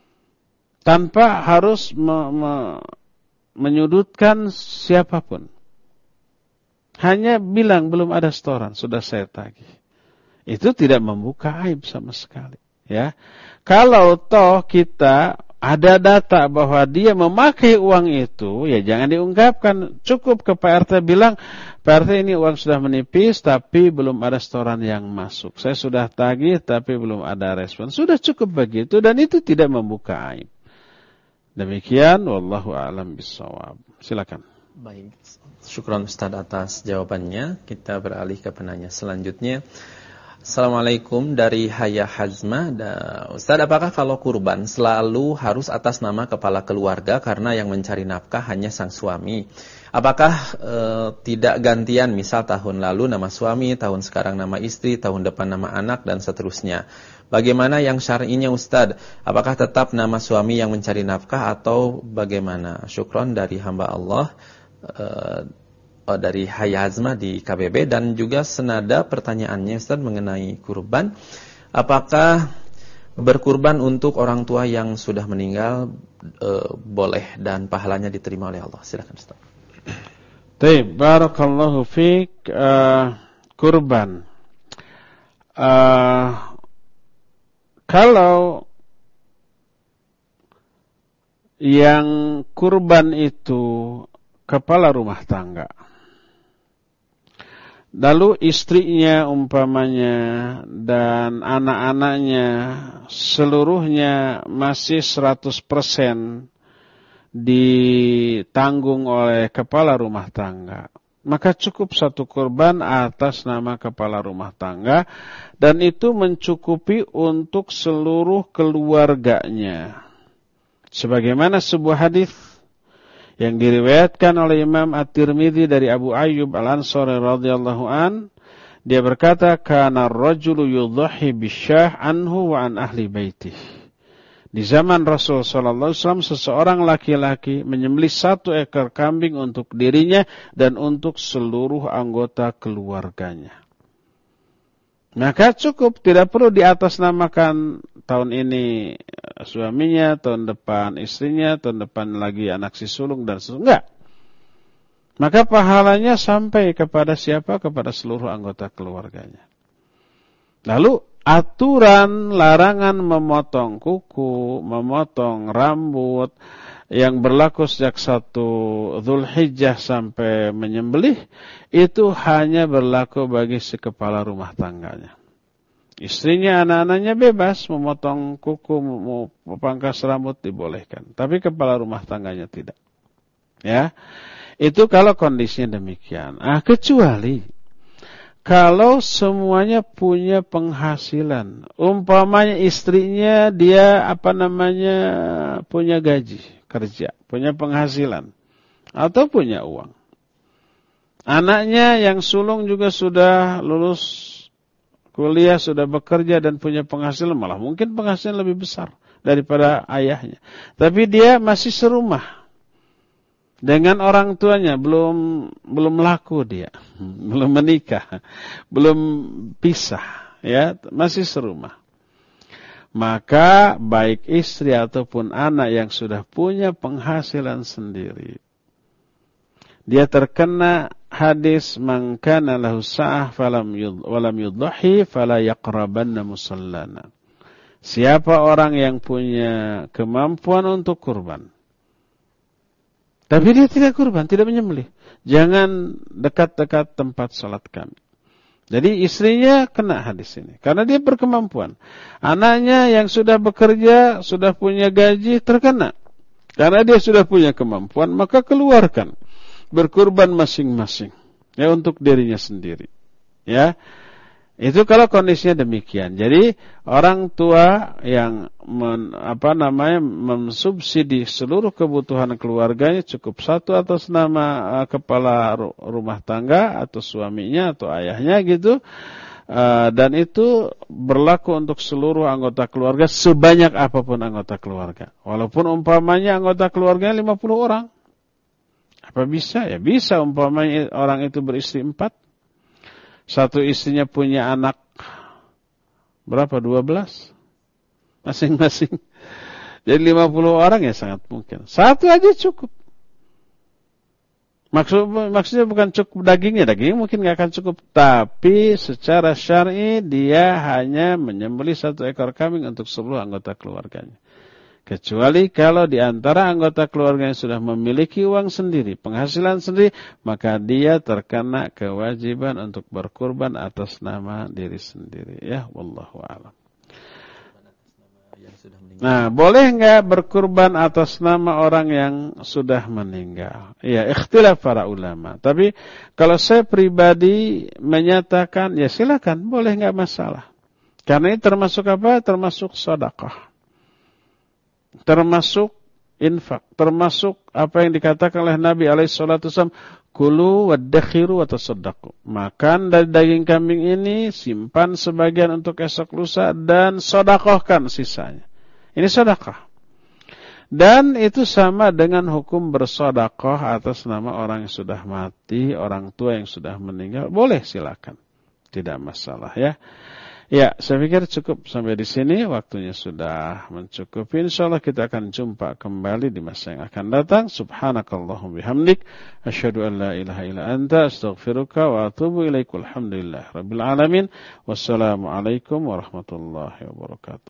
Tanpa harus me me menyudutkan siapapun. Hanya bilang belum ada setoran, sudah saya tagih. Itu tidak membuka aib sama sekali. Ya, kalau toh kita ada data bahwa dia memakai uang itu, ya jangan diungkapkan. Cukup ke Pak R T bilang, Pak R T ini uang sudah menipis, tapi belum ada setoran yang masuk. Saya sudah tagih, tapi belum ada respon. Sudah cukup begitu, dan itu tidak membuka aib. Demikian, wallahu a'lam bishawab. Silakan. Baik, syukran Ustaz atas jawabannya. Kita beralih ke penanya selanjutnya. Assalamualaikum, dari Haya Hazma. Ustaz, apakah kalau kurban selalu harus atas nama kepala keluarga karena yang mencari nafkah hanya sang suami? Apakah e, tidak gantian, misal tahun lalu nama suami, tahun sekarang nama istri, tahun depan nama anak, dan seterusnya? Bagaimana yang syar'inya Ustaz? Apakah tetap nama suami yang mencari nafkah atau bagaimana? Syukron dari hamba Allah. E, Oh, dari Hayazma di K B B, dan juga senada pertanyaannya Ustaz mengenai kurban. Apakah berkurban untuk orang tua yang sudah meninggal e, boleh dan pahalanya diterima oleh Allah? Silakan Ustaz. Baik, barakallahu fiik. Uh, kurban. Uh, kalau yang kurban itu kepala rumah tangga, lalu istrinya umpamanya dan anak-anaknya seluruhnya masih seratus persen ditanggung oleh kepala rumah tangga, maka cukup satu kurban atas nama kepala rumah tangga, dan itu mencukupi untuk seluruh keluarganya. Sebagaimana sebuah hadis yang diriwayatkan oleh Imam At-Tirmidzi dari Abu Ayyub Al-Ansari radhiyallahu an, dia berkata, kana ar-rajulu yudhahi bisyah anhu wa an ahli baitihi. Di zaman Rasul sallallahu alaihi wasallam seseorang laki-laki menyembelih satu ekor kambing untuk dirinya dan untuk seluruh anggota keluarganya. Maka cukup, tidak perlu diatasnamakan tahun ini suaminya, tahun depan istrinya, tahun depan lagi anak si sulung dan seterusnya. Enggak. Maka pahalanya sampai kepada siapa? Kepada seluruh anggota keluarganya. Lalu aturan larangan memotong kuku, memotong rambut yang berlaku sejak satu Dzulhijjah sampai menyembelih itu hanya berlaku bagi si kepala rumah tangganya. Istrinya, anak-anaknya bebas memotong kuku, memangkas rambut dibolehkan, tapi kepala rumah tangganya tidak. Ya, itu kalau kondisinya demikian. Ah, kecuali kalau semuanya punya penghasilan, umpamanya istrinya dia apa namanya punya gaji kerja, punya penghasilan atau punya uang. Anaknya yang sulung juga sudah lulus kuliah, sudah bekerja dan punya penghasilan, malah mungkin penghasilan lebih besar daripada ayahnya. Tapi dia masih serumah dengan orang tuanya, belum belum laku dia, belum menikah, belum pisah, ya, masih serumah. Maka baik istri ataupun anak yang sudah punya penghasilan sendiri, dia terkena hadis man kana lahu sa'ah falam yud walam yudhi fala yaqrabanna musallana. Siapa orang yang punya kemampuan untuk kurban, tapi dia tidak kurban, tidak menyembelih, jangan dekat-dekat tempat salat kami. Jadi istrinya kena hadis ini karena dia berkemampuan. Anaknya yang sudah bekerja, sudah punya gaji, terkena karena dia sudah punya kemampuan, maka keluarkan berkurban masing-masing, ya, untuk dirinya sendiri. Ya, itu kalau kondisinya demikian. Jadi orang tua yang men, apa namanya mensubsidi seluruh kebutuhan keluarganya cukup satu atas nama uh, kepala rumah tangga atau suaminya atau ayahnya gitu, uh, dan itu berlaku untuk seluruh anggota keluarga sebanyak apapun anggota keluarga. Walaupun umpamanya anggota keluarganya lima puluh orang. Apa bisa? Ya bisa, umpamanya orang itu beristri empat. Satu istrinya punya anak berapa? dua belas masing-masing. Jadi lima puluh orang ya sangat mungkin. Satu aja cukup. Maksud, maksudnya bukan cukup dagingnya. Dagingnya mungkin gak akan cukup. Tapi secara syar'i dia hanya menyembelih satu ekor kambing untuk seluruh anggota keluarganya. Kecuali kalau di antara anggota keluarganya sudah memiliki uang sendiri, penghasilan sendiri, maka dia terkena kewajiban untuk berkurban atas nama diri sendiri. Ya, wallahu a'lam. Nah, boleh enggak berkurban atas nama orang yang sudah meninggal? Ya, ikhtilaf para ulama. Tapi kalau saya pribadi menyatakan, ya silakan, boleh enggak masalah. Karena ini termasuk apa? Termasuk sedekah. Termasuk infak, termasuk apa yang dikatakan oleh Nabi alaihi salatu wasallam, kulu waddakhiru wa tasaddaqu. Makan dari daging kambing ini, simpan sebagian untuk esok lusa dan sedekahkan sisanya. Ini sedekah. Dan itu sama dengan hukum bersedekah atas nama orang yang sudah mati, orang tua yang sudah meninggal, boleh silakan. Tidak masalah, ya. Ya, saya pikir cukup sampai di sini. Waktunya sudah mencukupi. Insyaallah kita akan jumpa kembali di masa yang akan datang. Subhanakallahumma bihamdik, asyhadu an la ilaha illa anta, astaghfiruka wa atubu ilaik. Alhamdulillah rabbil alamin. Wassalamualaikum warahmatullahi wabarakatuh.